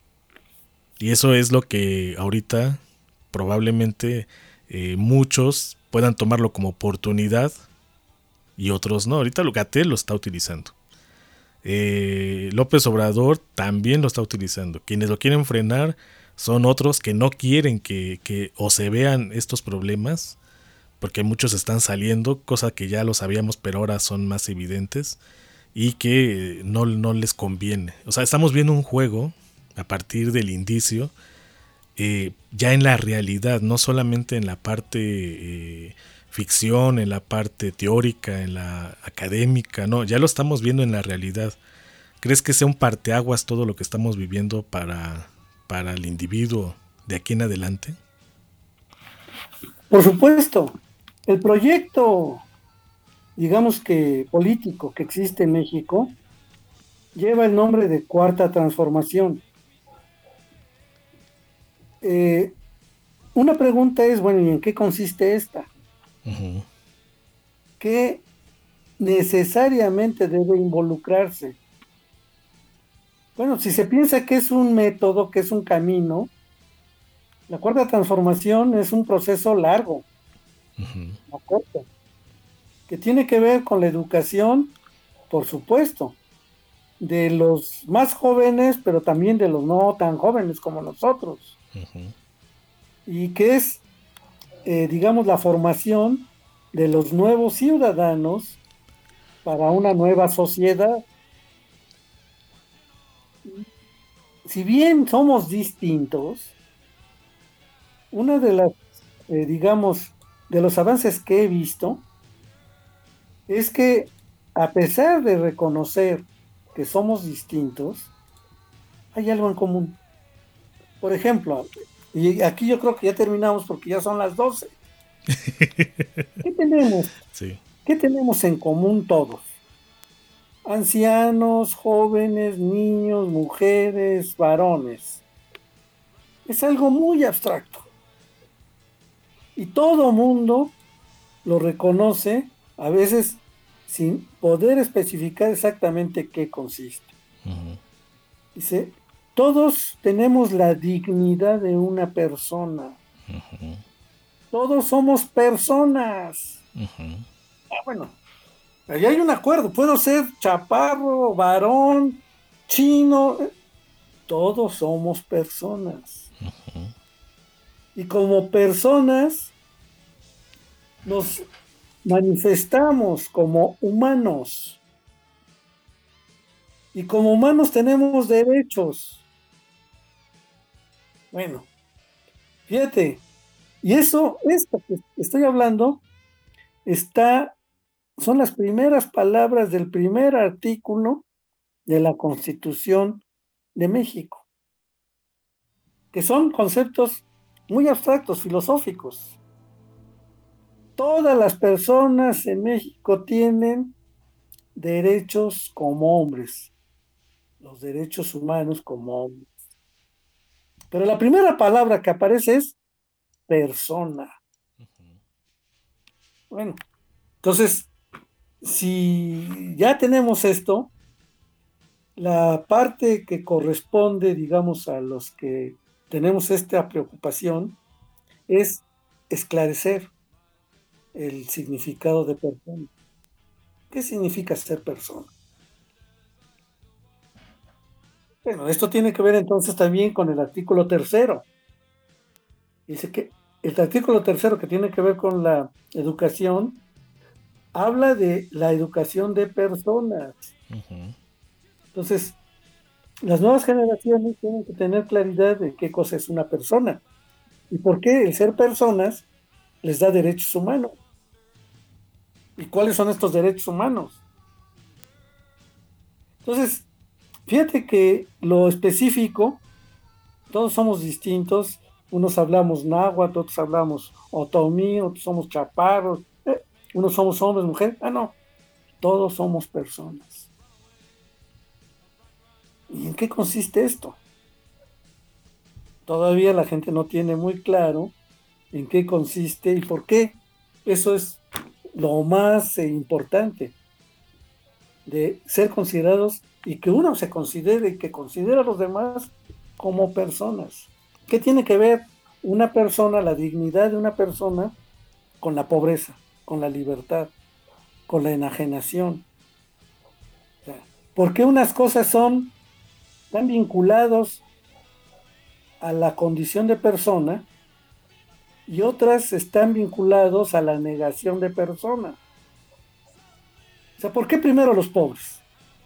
Y eso es lo que ahorita probablemente eh, muchos puedan tomarlo como oportunidad y otros no. Ahorita lo Gatell lo está utilizando. Eh, López Obrador también lo está utilizando. Quienes lo quieren frenar son otros que no quieren que, que o se vean estos problemas, porque muchos están saliendo, cosa que ya lo sabíamos, pero ahora son más evidentes, y que no, no les conviene. O sea, estamos viendo un juego a partir del indicio, eh, ya en la realidad, no solamente en la parte eh, ficción, en la parte teórica, en la académica, no, ya lo estamos viendo en la realidad. ¿Crees que sea un parteaguas todo lo que estamos viviendo para, para el individuo de aquí en adelante? Por supuesto, el proyecto, digamos que político que existe en México, lleva el nombre de Cuarta Transformación. Eh, una pregunta es, bueno, ¿y en qué consiste esta? Uh-huh. ¿Qué necesariamente debe involucrarse? Bueno, si se piensa que es un método, que es un camino, la Cuarta Transformación es un proceso largo, Uh-huh. no corto, que tiene que ver con la educación, por supuesto, de los más jóvenes, pero también de los no tan jóvenes como nosotros, Uh-huh. y que es, eh, digamos, la formación de los nuevos ciudadanos para una nueva sociedad. Si bien somos distintos, una de las, eh, digamos, de los avances que he visto es que a pesar de reconocer que somos distintos, hay algo en común. Por ejemplo, y aquí yo creo que ya terminamos porque ya son las doce. ¿Qué tenemos? Sí. ¿Qué tenemos en común todos? Ancianos, jóvenes, niños, mujeres, varones. Es algo muy abstracto. Y todo mundo lo reconoce, a veces sin poder especificar exactamente qué consiste. Uh-huh. Dice, todos tenemos la dignidad de una persona. Uh-huh. Todos somos personas. Uh-huh. Ah, bueno, ahí hay un acuerdo. Puedo ser chaparro, varón, chino. eh, Todos somos personas. Uh-huh. Y como personas nos manifestamos como humanos. Y como humanos tenemos derechos. Bueno, fíjate, y eso, esto que estoy hablando, está, son las primeras palabras del primer artículo de la Constitución de México, que son conceptos muy abstractos, filosóficos. Todas las personas en México tienen derechos como hombres, los derechos humanos como hombres. Pero la primera palabra que aparece es persona. Bueno, entonces, si ya tenemos esto, la parte que corresponde, digamos, a los que tenemos esta preocupación es esclarecer el significado de persona. ¿Qué significa ser persona? Bueno, esto tiene que ver entonces también con el artículo tercero. Dice que el artículo tercero, que tiene que ver con la educación, habla de la educación de personas. Uh-huh. Entonces, las nuevas generaciones tienen que tener claridad de qué cosa es una persona y por qué el ser personas les da derechos humanos. ¿Y cuáles son estos derechos humanos? Entonces, fíjate que lo específico, todos somos distintos, unos hablamos náhuatl, otros hablamos otomí, otros somos chaparros, eh, unos somos hombres, mujeres, ah no, todos somos personas. ¿Y en qué consiste esto? Todavía la gente no tiene muy claro en qué consiste y por qué. Eso es lo más eh, importante de ser considerados y que uno se considere y que considere a los demás como personas. ¿Qué tiene que ver una persona, la dignidad de una persona, con la pobreza, con la libertad, con la enajenación? O sea, ¿por qué unas cosas son tan vinculados a la condición de persona y otras están vinculados a la negación de persona? O sea, ¿por qué primero los pobres?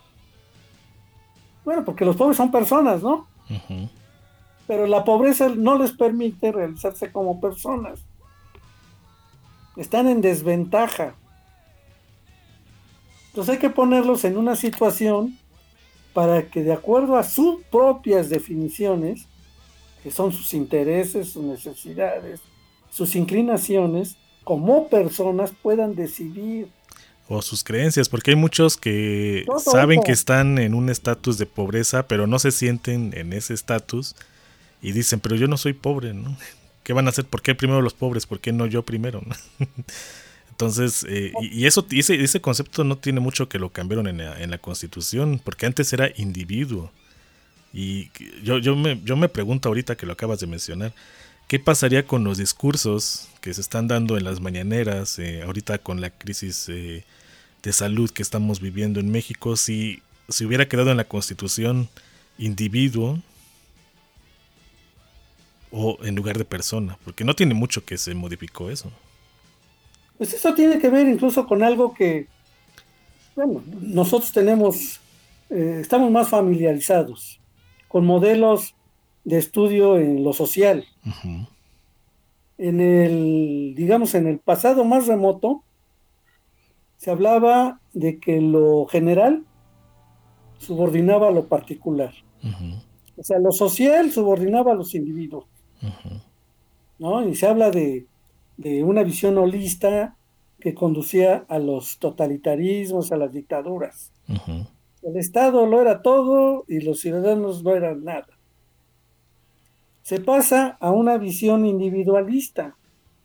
Bueno, porque los pobres son personas, ¿no? Uh-huh. Pero la pobreza no les permite realizarse como personas. Están en desventaja. Entonces hay que ponerlos en una situación para que de acuerdo a sus propias definiciones, que son sus intereses, sus necesidades, sus inclinaciones, como personas puedan decidir. O sus creencias, porque hay muchos que Todo saben eso. que están en un estatus de pobreza, pero no se sienten en ese estatus y dicen, pero yo no soy pobre, ¿no? ¿Qué van a hacer? ¿Por qué primero los pobres? ¿Por qué no yo primero? ¿no? Entonces, eh, y, y eso, y ese, ese concepto no tiene mucho que lo cambiaron en la, en la Constitución, porque antes era individuo. Y yo, yo, me, yo me pregunto ahorita que lo acabas de mencionar, ¿qué pasaría con los discursos que se están dando en las mañaneras, eh, ahorita con la crisis eh, de salud que estamos viviendo en México, si, si hubiera quedado en la Constitución individuo o en lugar de persona? Porque no tiene mucho que se modificó eso. Pues eso tiene que ver incluso con algo que, bueno, nosotros tenemos, eh, estamos más familiarizados con modelos de estudio en lo social. Uh-huh. En el, digamos, en el pasado más remoto, se hablaba de que lo general subordinaba a lo particular. Uh-huh. O sea, lo social subordinaba a los individuos, Uh-huh. ¿no? Y se habla de, de una visión holista que conducía a los totalitarismos, a las dictaduras. Uh-huh. El Estado lo era todo y los ciudadanos no eran nada. Se pasa a una visión individualista.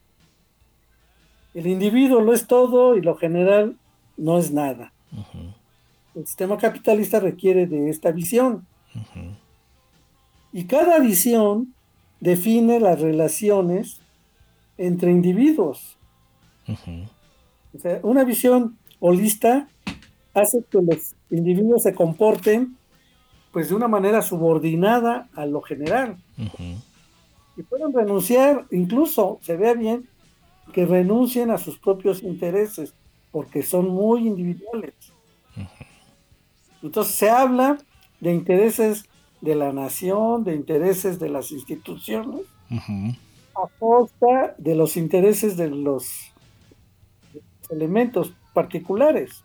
El individuo lo es todo y lo general no es nada. Uh-huh. El sistema capitalista requiere de esta visión. Uh-huh. Y cada visión define las relaciones entre individuos. Uh-huh. O sea, una visión holista hace que los individuos se comporten pues de una manera subordinada a lo general. Uh-huh. Y pueden renunciar, incluso se ve bien que renuncien a sus propios intereses, porque son muy individuales. Uh-huh. Entonces se habla de intereses de la nación, de intereses de las instituciones, Uh-huh. a costa de los intereses de los elementos particulares.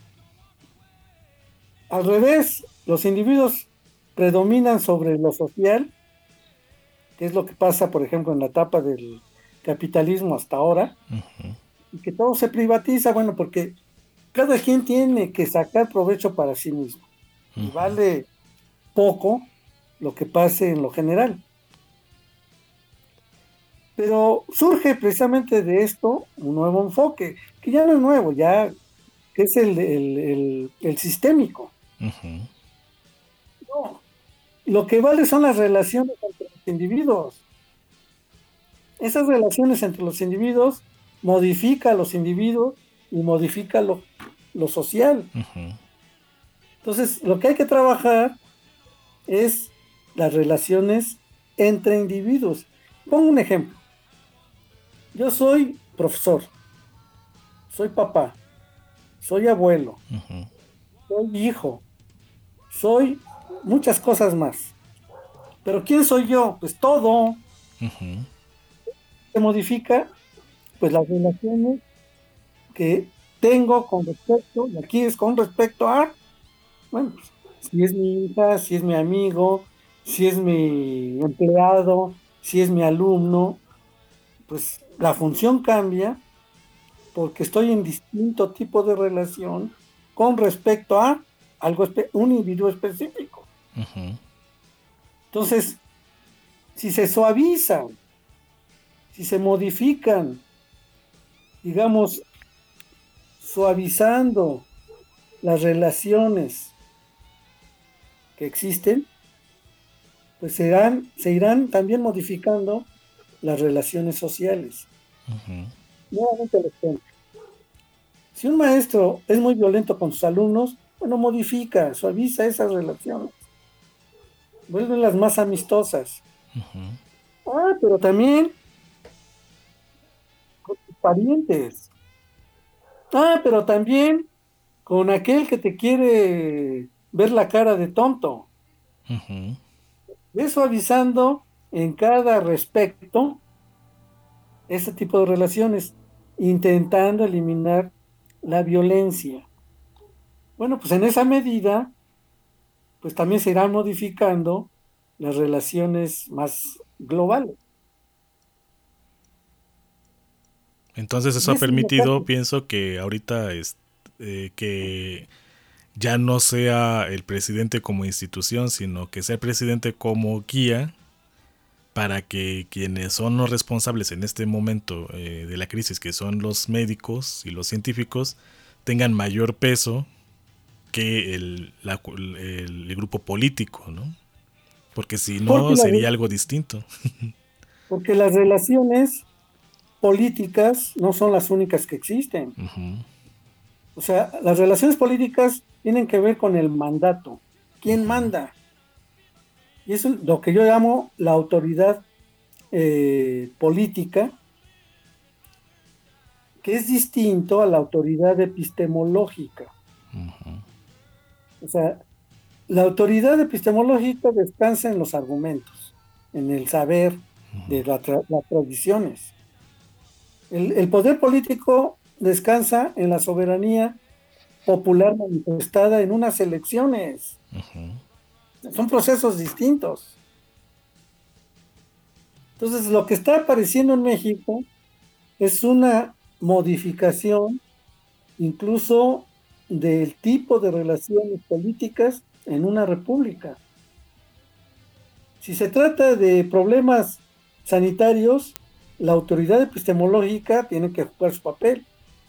Al revés, los individuos predominan sobre lo social, que es lo que pasa, por ejemplo, en la etapa del capitalismo hasta ahora, Uh-huh. y que todo se privatiza, bueno, porque cada quien tiene que sacar provecho para sí mismo, y Uh-huh. vale poco lo que pase en lo general. Pero surge precisamente de esto un nuevo enfoque, que ya no es nuevo, ya que es el, el, el, el sistémico. Uh-huh. No, lo que vale son las relaciones entre los individuos. Esas relaciones entre los individuos modifica a los individuos y modifica lo, lo social. Uh-huh. Entonces, lo que hay que trabajar es las relaciones entre individuos. Pongo un ejemplo. Yo soy profesor, soy papá, soy abuelo, Uh-huh. soy hijo, soy muchas cosas más. Pero ¿quién soy yo? Pues todo. Uh-huh. Se modifica, pues las relaciones que tengo con respecto, y aquí es con respecto a, bueno, pues, si es mi hija, si es mi amigo, si es mi empleado, si es mi alumno, pues la función cambia porque estoy en distinto tipo de relación con respecto a algo espe- un individuo específico. Uh-huh. Entonces, si se suavizan, si se modifican, digamos, suavizando las relaciones que existen, pues se irán, se irán también modificando las relaciones sociales. Uh-huh. Nuevamente el ejemplo. Si un maestro es muy violento con sus alumnos, bueno, modifica, suaviza esas relaciones, vuelve más amistosas. Uh-huh. Ah, pero también con tus parientes. Ah, pero también con aquel que te quiere ver la cara de tonto. Uh-huh. Ves suavizando en cada respecto ese tipo de relaciones, intentando eliminar la violencia. Bueno, pues en esa medida pues también se irán modificando las relaciones más globales. Entonces eso Y ha eso es permitido, notable. pienso que ahorita es, eh, que ya no sea el presidente como institución, sino que sea el presidente como guía para que quienes son los responsables en este momento eh, de la crisis, que son los médicos y los científicos, tengan mayor peso que el, la- el- el grupo político, ¿no? Porque si Porque, no, la- sería algo distinto. porque las relaciones políticas no son las únicas que existen. Ujú, O sea, las relaciones políticas tienen que ver con el mandato. ¿Quién manda? Y eso es lo que yo llamo la autoridad eh, política, que es distinto a la autoridad epistemológica. ujú, O sea, la autoridad epistemológica descansa en los argumentos, en el saber de la tra- las tradiciones. El, el poder político descansa en la soberanía popular manifestada en unas elecciones. ujú. Son procesos distintos. Entonces, lo que está apareciendo en México es una modificación incluso del tipo de relaciones políticas en una república. Si se trata de problemas sanitarios, la autoridad epistemológica tiene que jugar su papel.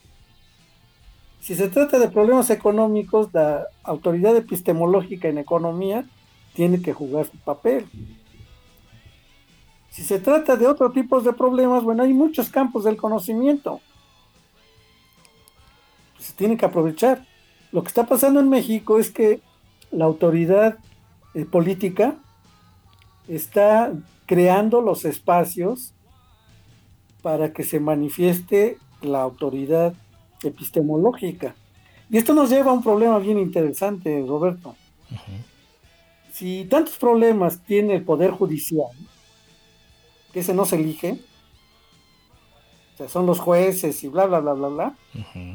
Si se trata de problemas económicos, la autoridad epistemológica en economía tiene que jugar su papel. Si se trata de otro tipo de problemas, bueno, hay muchos campos del conocimiento. Se tiene que aprovechar. Lo que está pasando en México es que la autoridad eh, política está creando los espacios para que se manifieste la autoridad epistemológica. Y esto nos lleva a un problema bien interesante, Roberto. Si tantos problemas tiene el Poder Judicial, que ese no se elige, o sea, son los jueces y bla, bla, bla, bla, bla, Ujú.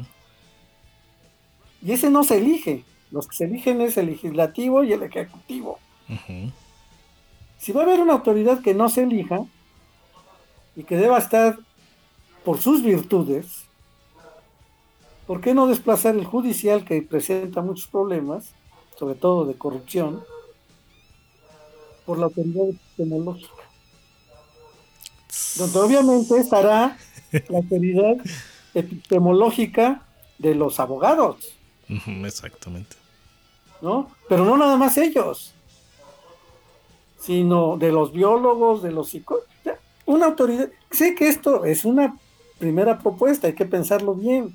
y ese no se elige. Los que se eligen es el legislativo y el ejecutivo. Ujú. Si va a haber una autoridad que no se elija y que deba estar por sus virtudes, ¿por qué no desplazar el judicial, que presenta muchos problemas, sobre todo de corrupción, por la autoridad epistemológica? Donde obviamente estará la autoridad epistemológica de los abogados, Ujú, exactamente. ¿no? Pero no nada más ellos, sino de los biólogos, de los psicólogos. Una autoridad. Sé que esto es una primera propuesta, hay que pensarlo bien.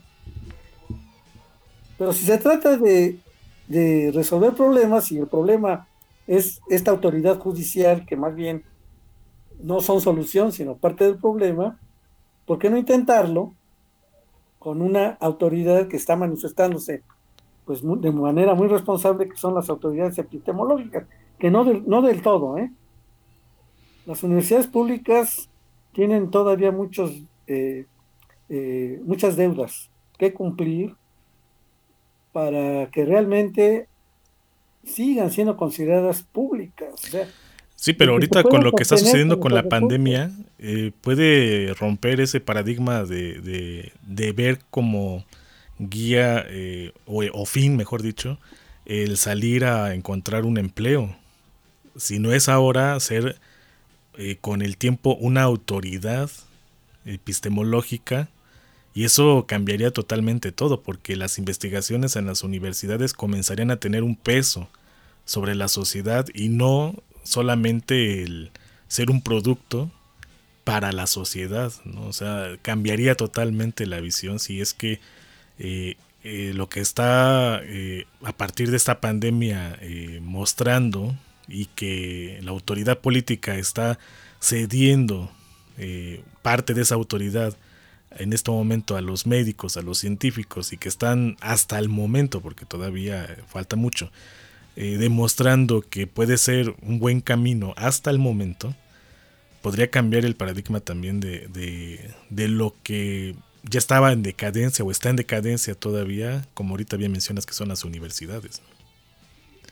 Pero si se trata de, de resolver problemas, y el problema es esta autoridad judicial, que más bien no son solución, sino parte del problema, ¿por qué no intentarlo con una autoridad que está manifestándose pues mu- de manera muy responsable, que son las autoridades epistemológicas, que no del, no del todo, ¿eh? Las universidades públicas tienen todavía muchos, eh, eh, muchas deudas que cumplir para que realmente sigan siendo consideradas públicas, o sea, Sí, y pero que se ahorita con puedan lo que está sostener sucediendo con con nuestros la recursos. pandemia, eh, puede romper ese paradigma de, de, de ver como guía eh, o, o fin, mejor dicho, el salir a encontrar un empleo. Si no es ahora, ser eh, con el tiempo una autoridad epistemológica, y eso cambiaría totalmente todo, porque las investigaciones en las universidades comenzarían a tener un peso sobre la sociedad y no solamente el ser un producto para la sociedad, ¿no? O sea, cambiaría totalmente la visión si es que eh, eh, lo que está eh, a partir de esta pandemia eh, mostrando, y que la autoridad política está cediendo eh, parte de esa autoridad en este momento a los médicos, a los científicos, y que están hasta el momento, porque todavía falta mucho, eh, demostrando que puede ser un buen camino hasta el momento, podría cambiar el paradigma también de, de, de lo que ya estaba en decadencia o está en decadencia todavía, como ahorita bien mencionas, que son las universidades.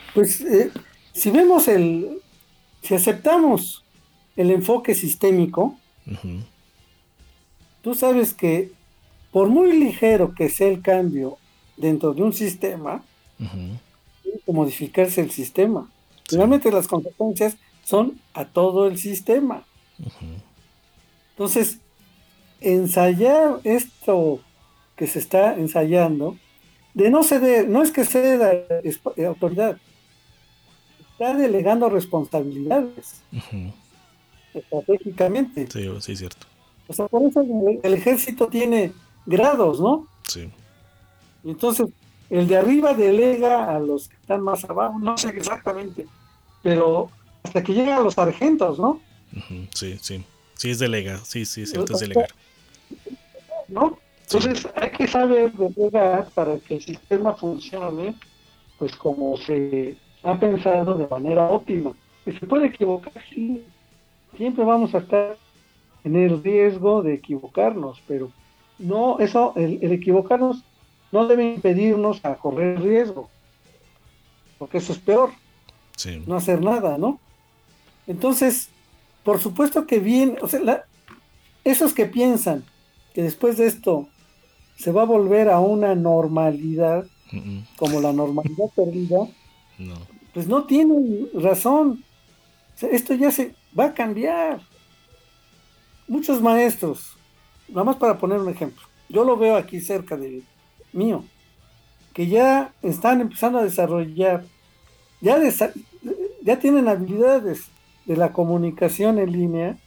Pues eh, si vemos el, si aceptamos el enfoque sistémico, Ujú, tú sabes que por muy ligero que sea el cambio dentro de un sistema, ujú, tiene que modificarse el sistema. sí, Finalmente las consecuencias son a todo el sistema. ujú, Entonces, ensayar esto que se está ensayando, de no ceder, no es que ceda esp- eh, autoridad, está delegando responsabilidades ujú, estratégicamente. sí, sí, cierto. O sea, por eso el, el ejército tiene grados, ¿no? Sí, Y entonces, el de arriba delega a los que están más abajo, no sé exactamente, pero hasta que llegan a los sargentos, ¿no? ujú, sí, sí. Sí, es delegar. Sí, sí, es O- cierto, es o sea, delegar. ¿no? Sí, Entonces, hay que saber delegar para que el sistema funcione, pues como se ha pensado de manera óptima. Que se puede equivocar, sí. Siempre vamos a estar en el riesgo de equivocarnos, pero no, eso, el, el equivocarnos no debe impedirnos a correr riesgo, porque eso es peor, sí. no hacer nada, ¿no? Entonces, por supuesto que bien, o sea, la- esos que piensan que después de esto se va a volver a una normalidad, Mm, como la normalidad perdida, no. pues no tienen razón. O sea, esto ya se va a cambiar. Muchos maestros, nada más para poner un ejemplo, yo lo veo aquí cerca de mío, que ya están empezando a desarrollar, ya, desa- ya tienen habilidades de la comunicación en línea.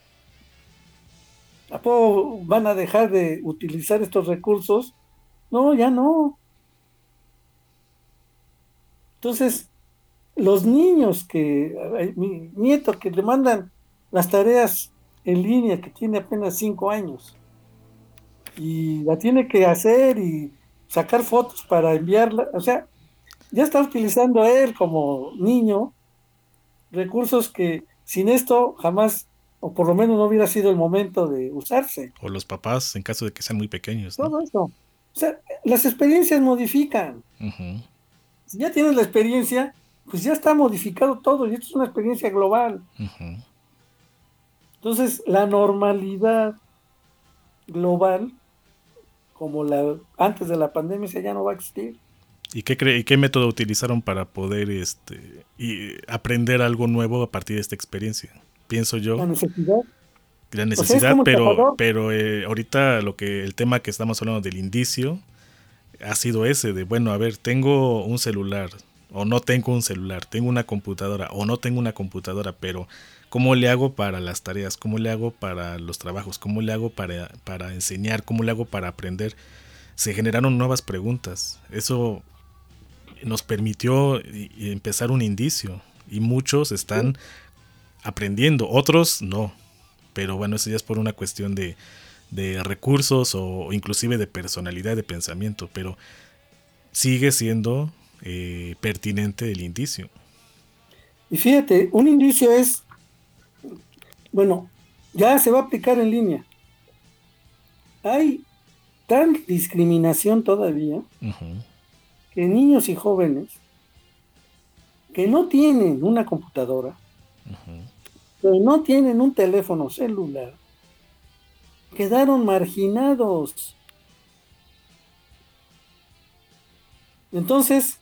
¿A poco van a dejar de utilizar estos recursos? No, ya no. Entonces, los niños que, ay, mi nieto que le mandan las tareas en línea, que tiene apenas cinco años, y la tiene que hacer y sacar fotos para enviarla, o sea, ya está utilizando él como niño recursos que sin esto jamás, o por lo menos no hubiera sido el momento de usarse. O los papás, en caso de que sean muy pequeños, ¿no? Todo eso. O sea, las experiencias modifican. Ujú, Si ya tienes la experiencia, pues ya está modificado todo y esto es una experiencia global. ujú. Entonces, la normalidad global, como la antes de la pandemia, esa ya no va a existir. ¿Y qué, cre- y qué método utilizaron para poder este, y aprender algo nuevo a partir de esta experiencia? Pienso yo, La necesidad. la O sea, es necesidad, como el pero, cazador. pero eh, ahorita lo que el tema que estamos hablando del indicio ha sido ese de, bueno, a ver, tengo un celular o no tengo un celular, tengo una computadora o no tengo una computadora, pero ¿cómo le hago para las tareas? ¿Cómo le hago para los trabajos? ¿Cómo le hago para, para enseñar? ¿Cómo le hago para aprender? Se generaron nuevas preguntas. Eso nos permitió y- y empezar un indicio y muchos están aprendiendo, otros no. Pero bueno, eso ya es por una cuestión de, de recursos o inclusive de personalidad de pensamiento, pero sigue siendo eh, pertinente el indicio. Y fíjate, un indicio es, bueno, ya se va a aplicar en línea. Hay tal discriminación todavía Ujú, que niños y jóvenes que no tienen una computadora, ujú. que no tienen un teléfono celular, quedaron marginados. Entonces,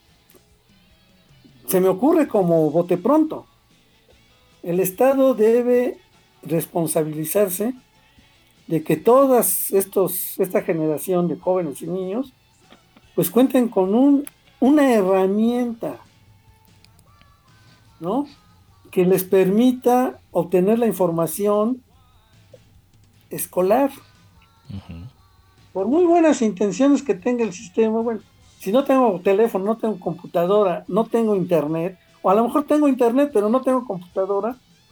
se me ocurre como bote pronto, el Estado debe responsabilizarse de que todas estos, esta generación de jóvenes y niños, pues cuenten con un, una herramienta, ¿no? Que les permita obtener la información escolar. Por muy buenas intenciones que tenga el sistema, bueno, si no tengo teléfono, no tengo computadora, no tengo internet, o a lo mejor tengo internet, pero no tengo computadora,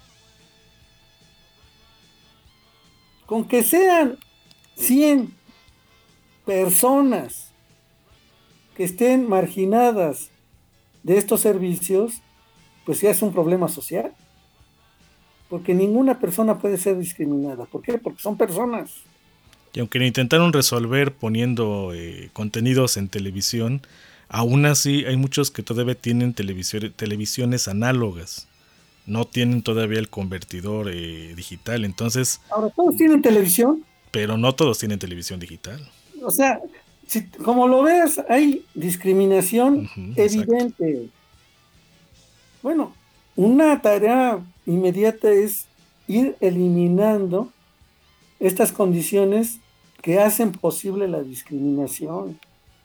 con que sean cien personas que estén marginadas de estos servicios, pues ya es un problema social. Porque ninguna persona puede ser discriminada. ¿Por qué? Porque son personas. Y aunque lo intentaron resolver poniendo eh, contenidos en televisión, Aún así, hay muchos que todavía tienen televisión, televisiones análogas. No tienen todavía el convertidor eh, digital. Entonces, Ahora, todos tienen televisión. pero no todos tienen televisión digital. O sea, si, como lo ves, hay discriminación Ujú, evidente. Bueno, una tarea inmediata es ir eliminando estas condiciones que hacen posible la discriminación.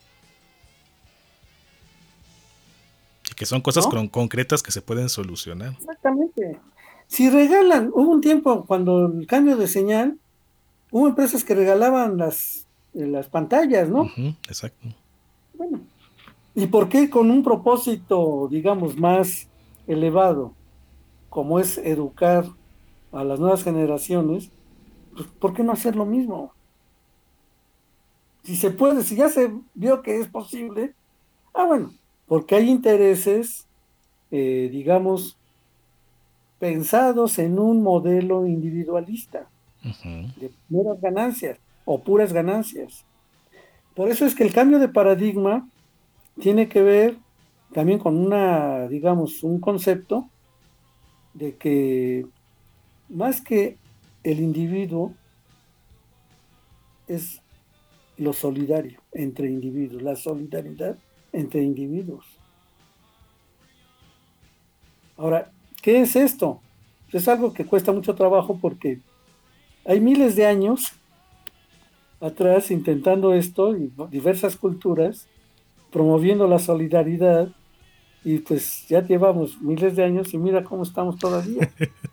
Y que son cosas ¿No? con- concretas que se pueden solucionar. Exactamente. Si regalan, hubo un tiempo cuando el cambio de señal, hubo empresas que regalaban las, eh, las pantallas, ¿no? Ujú, exacto. Bueno, ¿y por qué con un propósito, digamos, más elevado, como es educar a las nuevas generaciones? Pues, ¿por qué no hacer lo mismo? Si se puede, si ya se vio que es posible, ah, bueno, porque hay intereses, eh, digamos, pensados en un modelo individualista Ujú. de meras ganancias o puras ganancias. Por eso es que el cambio de paradigma tiene que ver también con una, digamos, un concepto de que más que el individuo es lo solidario entre individuos, la solidaridad entre individuos. Ahora, ¿qué es esto? Es algo que cuesta mucho trabajo porque hay miles de años atrás intentando esto y diversas culturas promoviendo la solidaridad y pues ya llevamos miles de años y mira cómo estamos todavía.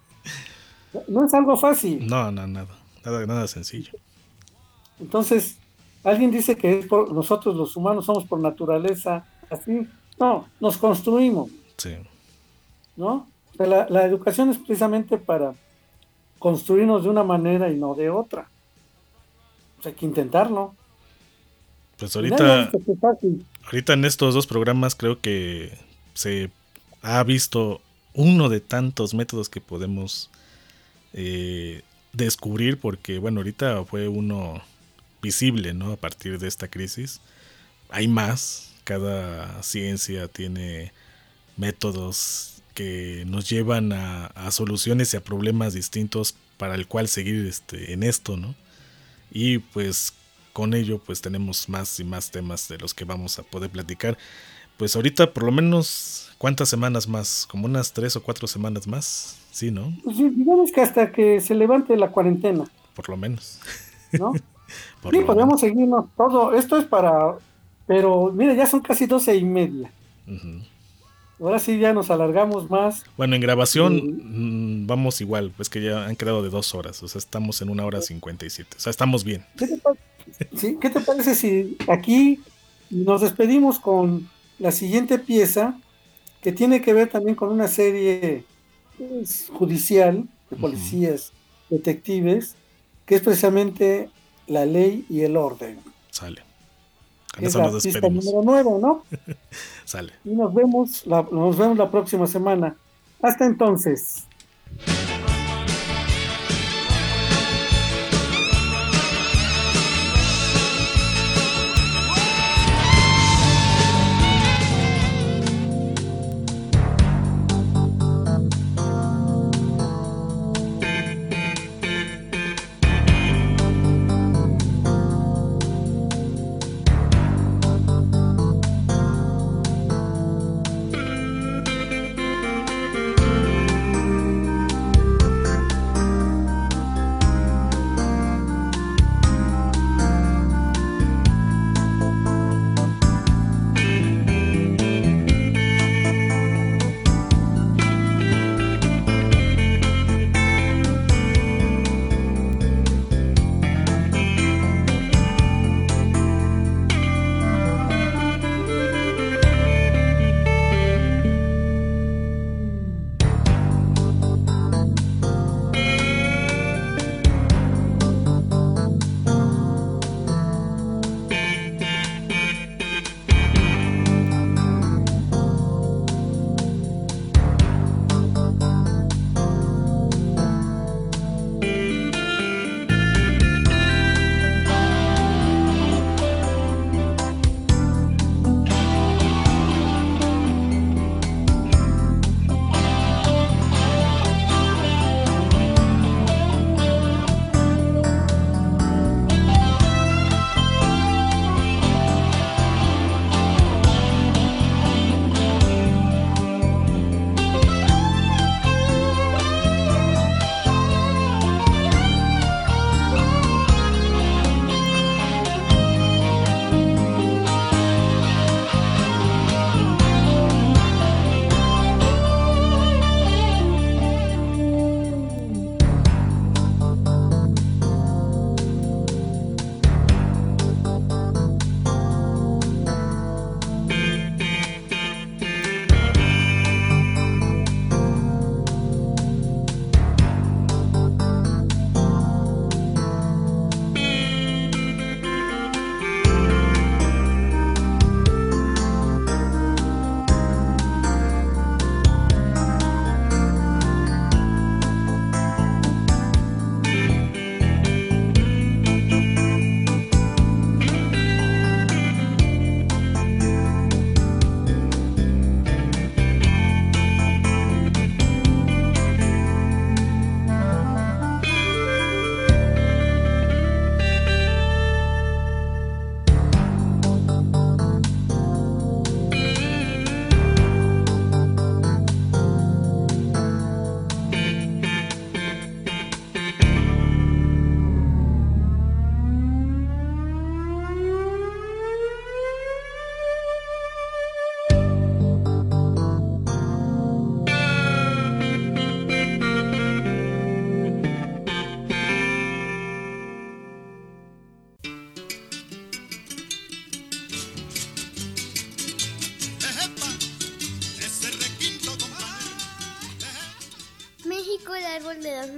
No es algo fácil. No, no, nada. Nada, nada sencillo. Entonces, alguien dice que es por, nosotros los humanos somos por naturaleza así. No, nos construimos, Sí. ¿no? O sea, la, la educación es precisamente para construirnos de una manera y no de otra. O sea, hay que intentarlo. Pues Y nadie ha ahorita, dicho que es fácil. ahorita en estos dos programas creo que se ha visto uno de tantos métodos que podemos eh, descubrir, porque bueno, ahorita fue uno visible, ¿no? A partir de esta crisis. Hay más, cada ciencia tiene métodos que nos llevan a, a soluciones y a problemas distintos para el cual seguir este, en esto, ¿no? Y pues con ello pues tenemos más y más temas de los que vamos a poder platicar. Pues ahorita por lo menos, ¿cuántas semanas más? Como unas tres o cuatro semanas más, sí, ¿no? Pues, sí, digamos que hasta que se levante la cuarentena, Por lo menos. ¿no? Por Sí, lo podemos seguirnos todo. Esto es para... Pero mira, ya son casi doce y media. menos. Ujú. Ahora sí ya nos alargamos más. Bueno, en grabación Sí. mm, vamos igual, pues que ya han quedado de dos horas, o sea, estamos en una hora cincuenta y siete, o sea, estamos bien. ¿Qué te, pa- sí, ¿qué te parece si aquí nos despedimos con la siguiente pieza que tiene que ver también con una serie pues, judicial de policías, detectives, que es precisamente La Ley y el Orden? Sale. Con Que es eso la nos pista despedimos. número nueve, ¿no? Sale. Y nos vemos la, nos vemos la próxima semana. Hasta entonces.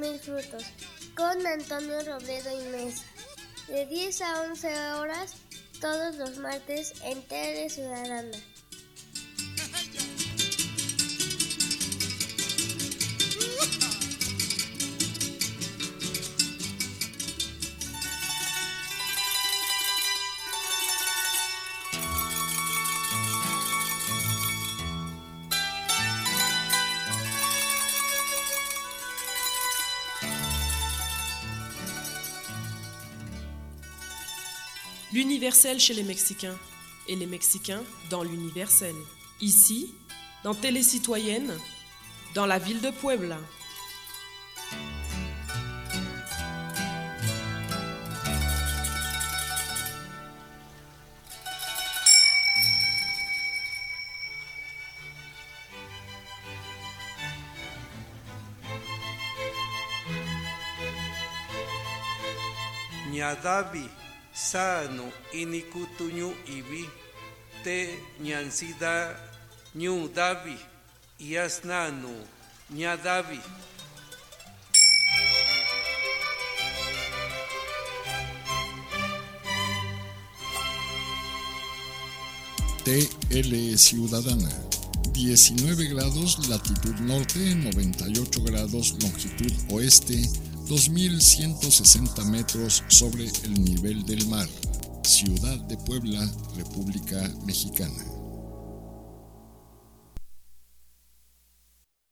mis frutos, con Antonio Robledo y Mesa, de diez a once horas, todos los martes en Tele Ciudadana. L'universel chez les Mexicains et les Mexicains dans l'universel. Ici, dans Télé Citoyenne, dans la ville de Puebla. Ñadavi sano inikutuñu ibi te ñansida ñu davi yasnanu ñadavi. T L Ciudadana, diecinueve grados latitud norte, noventa y ocho grados longitud oeste, dos mil ciento sesenta metros sobre el nivel del mar. Ciudad de Puebla, República Mexicana.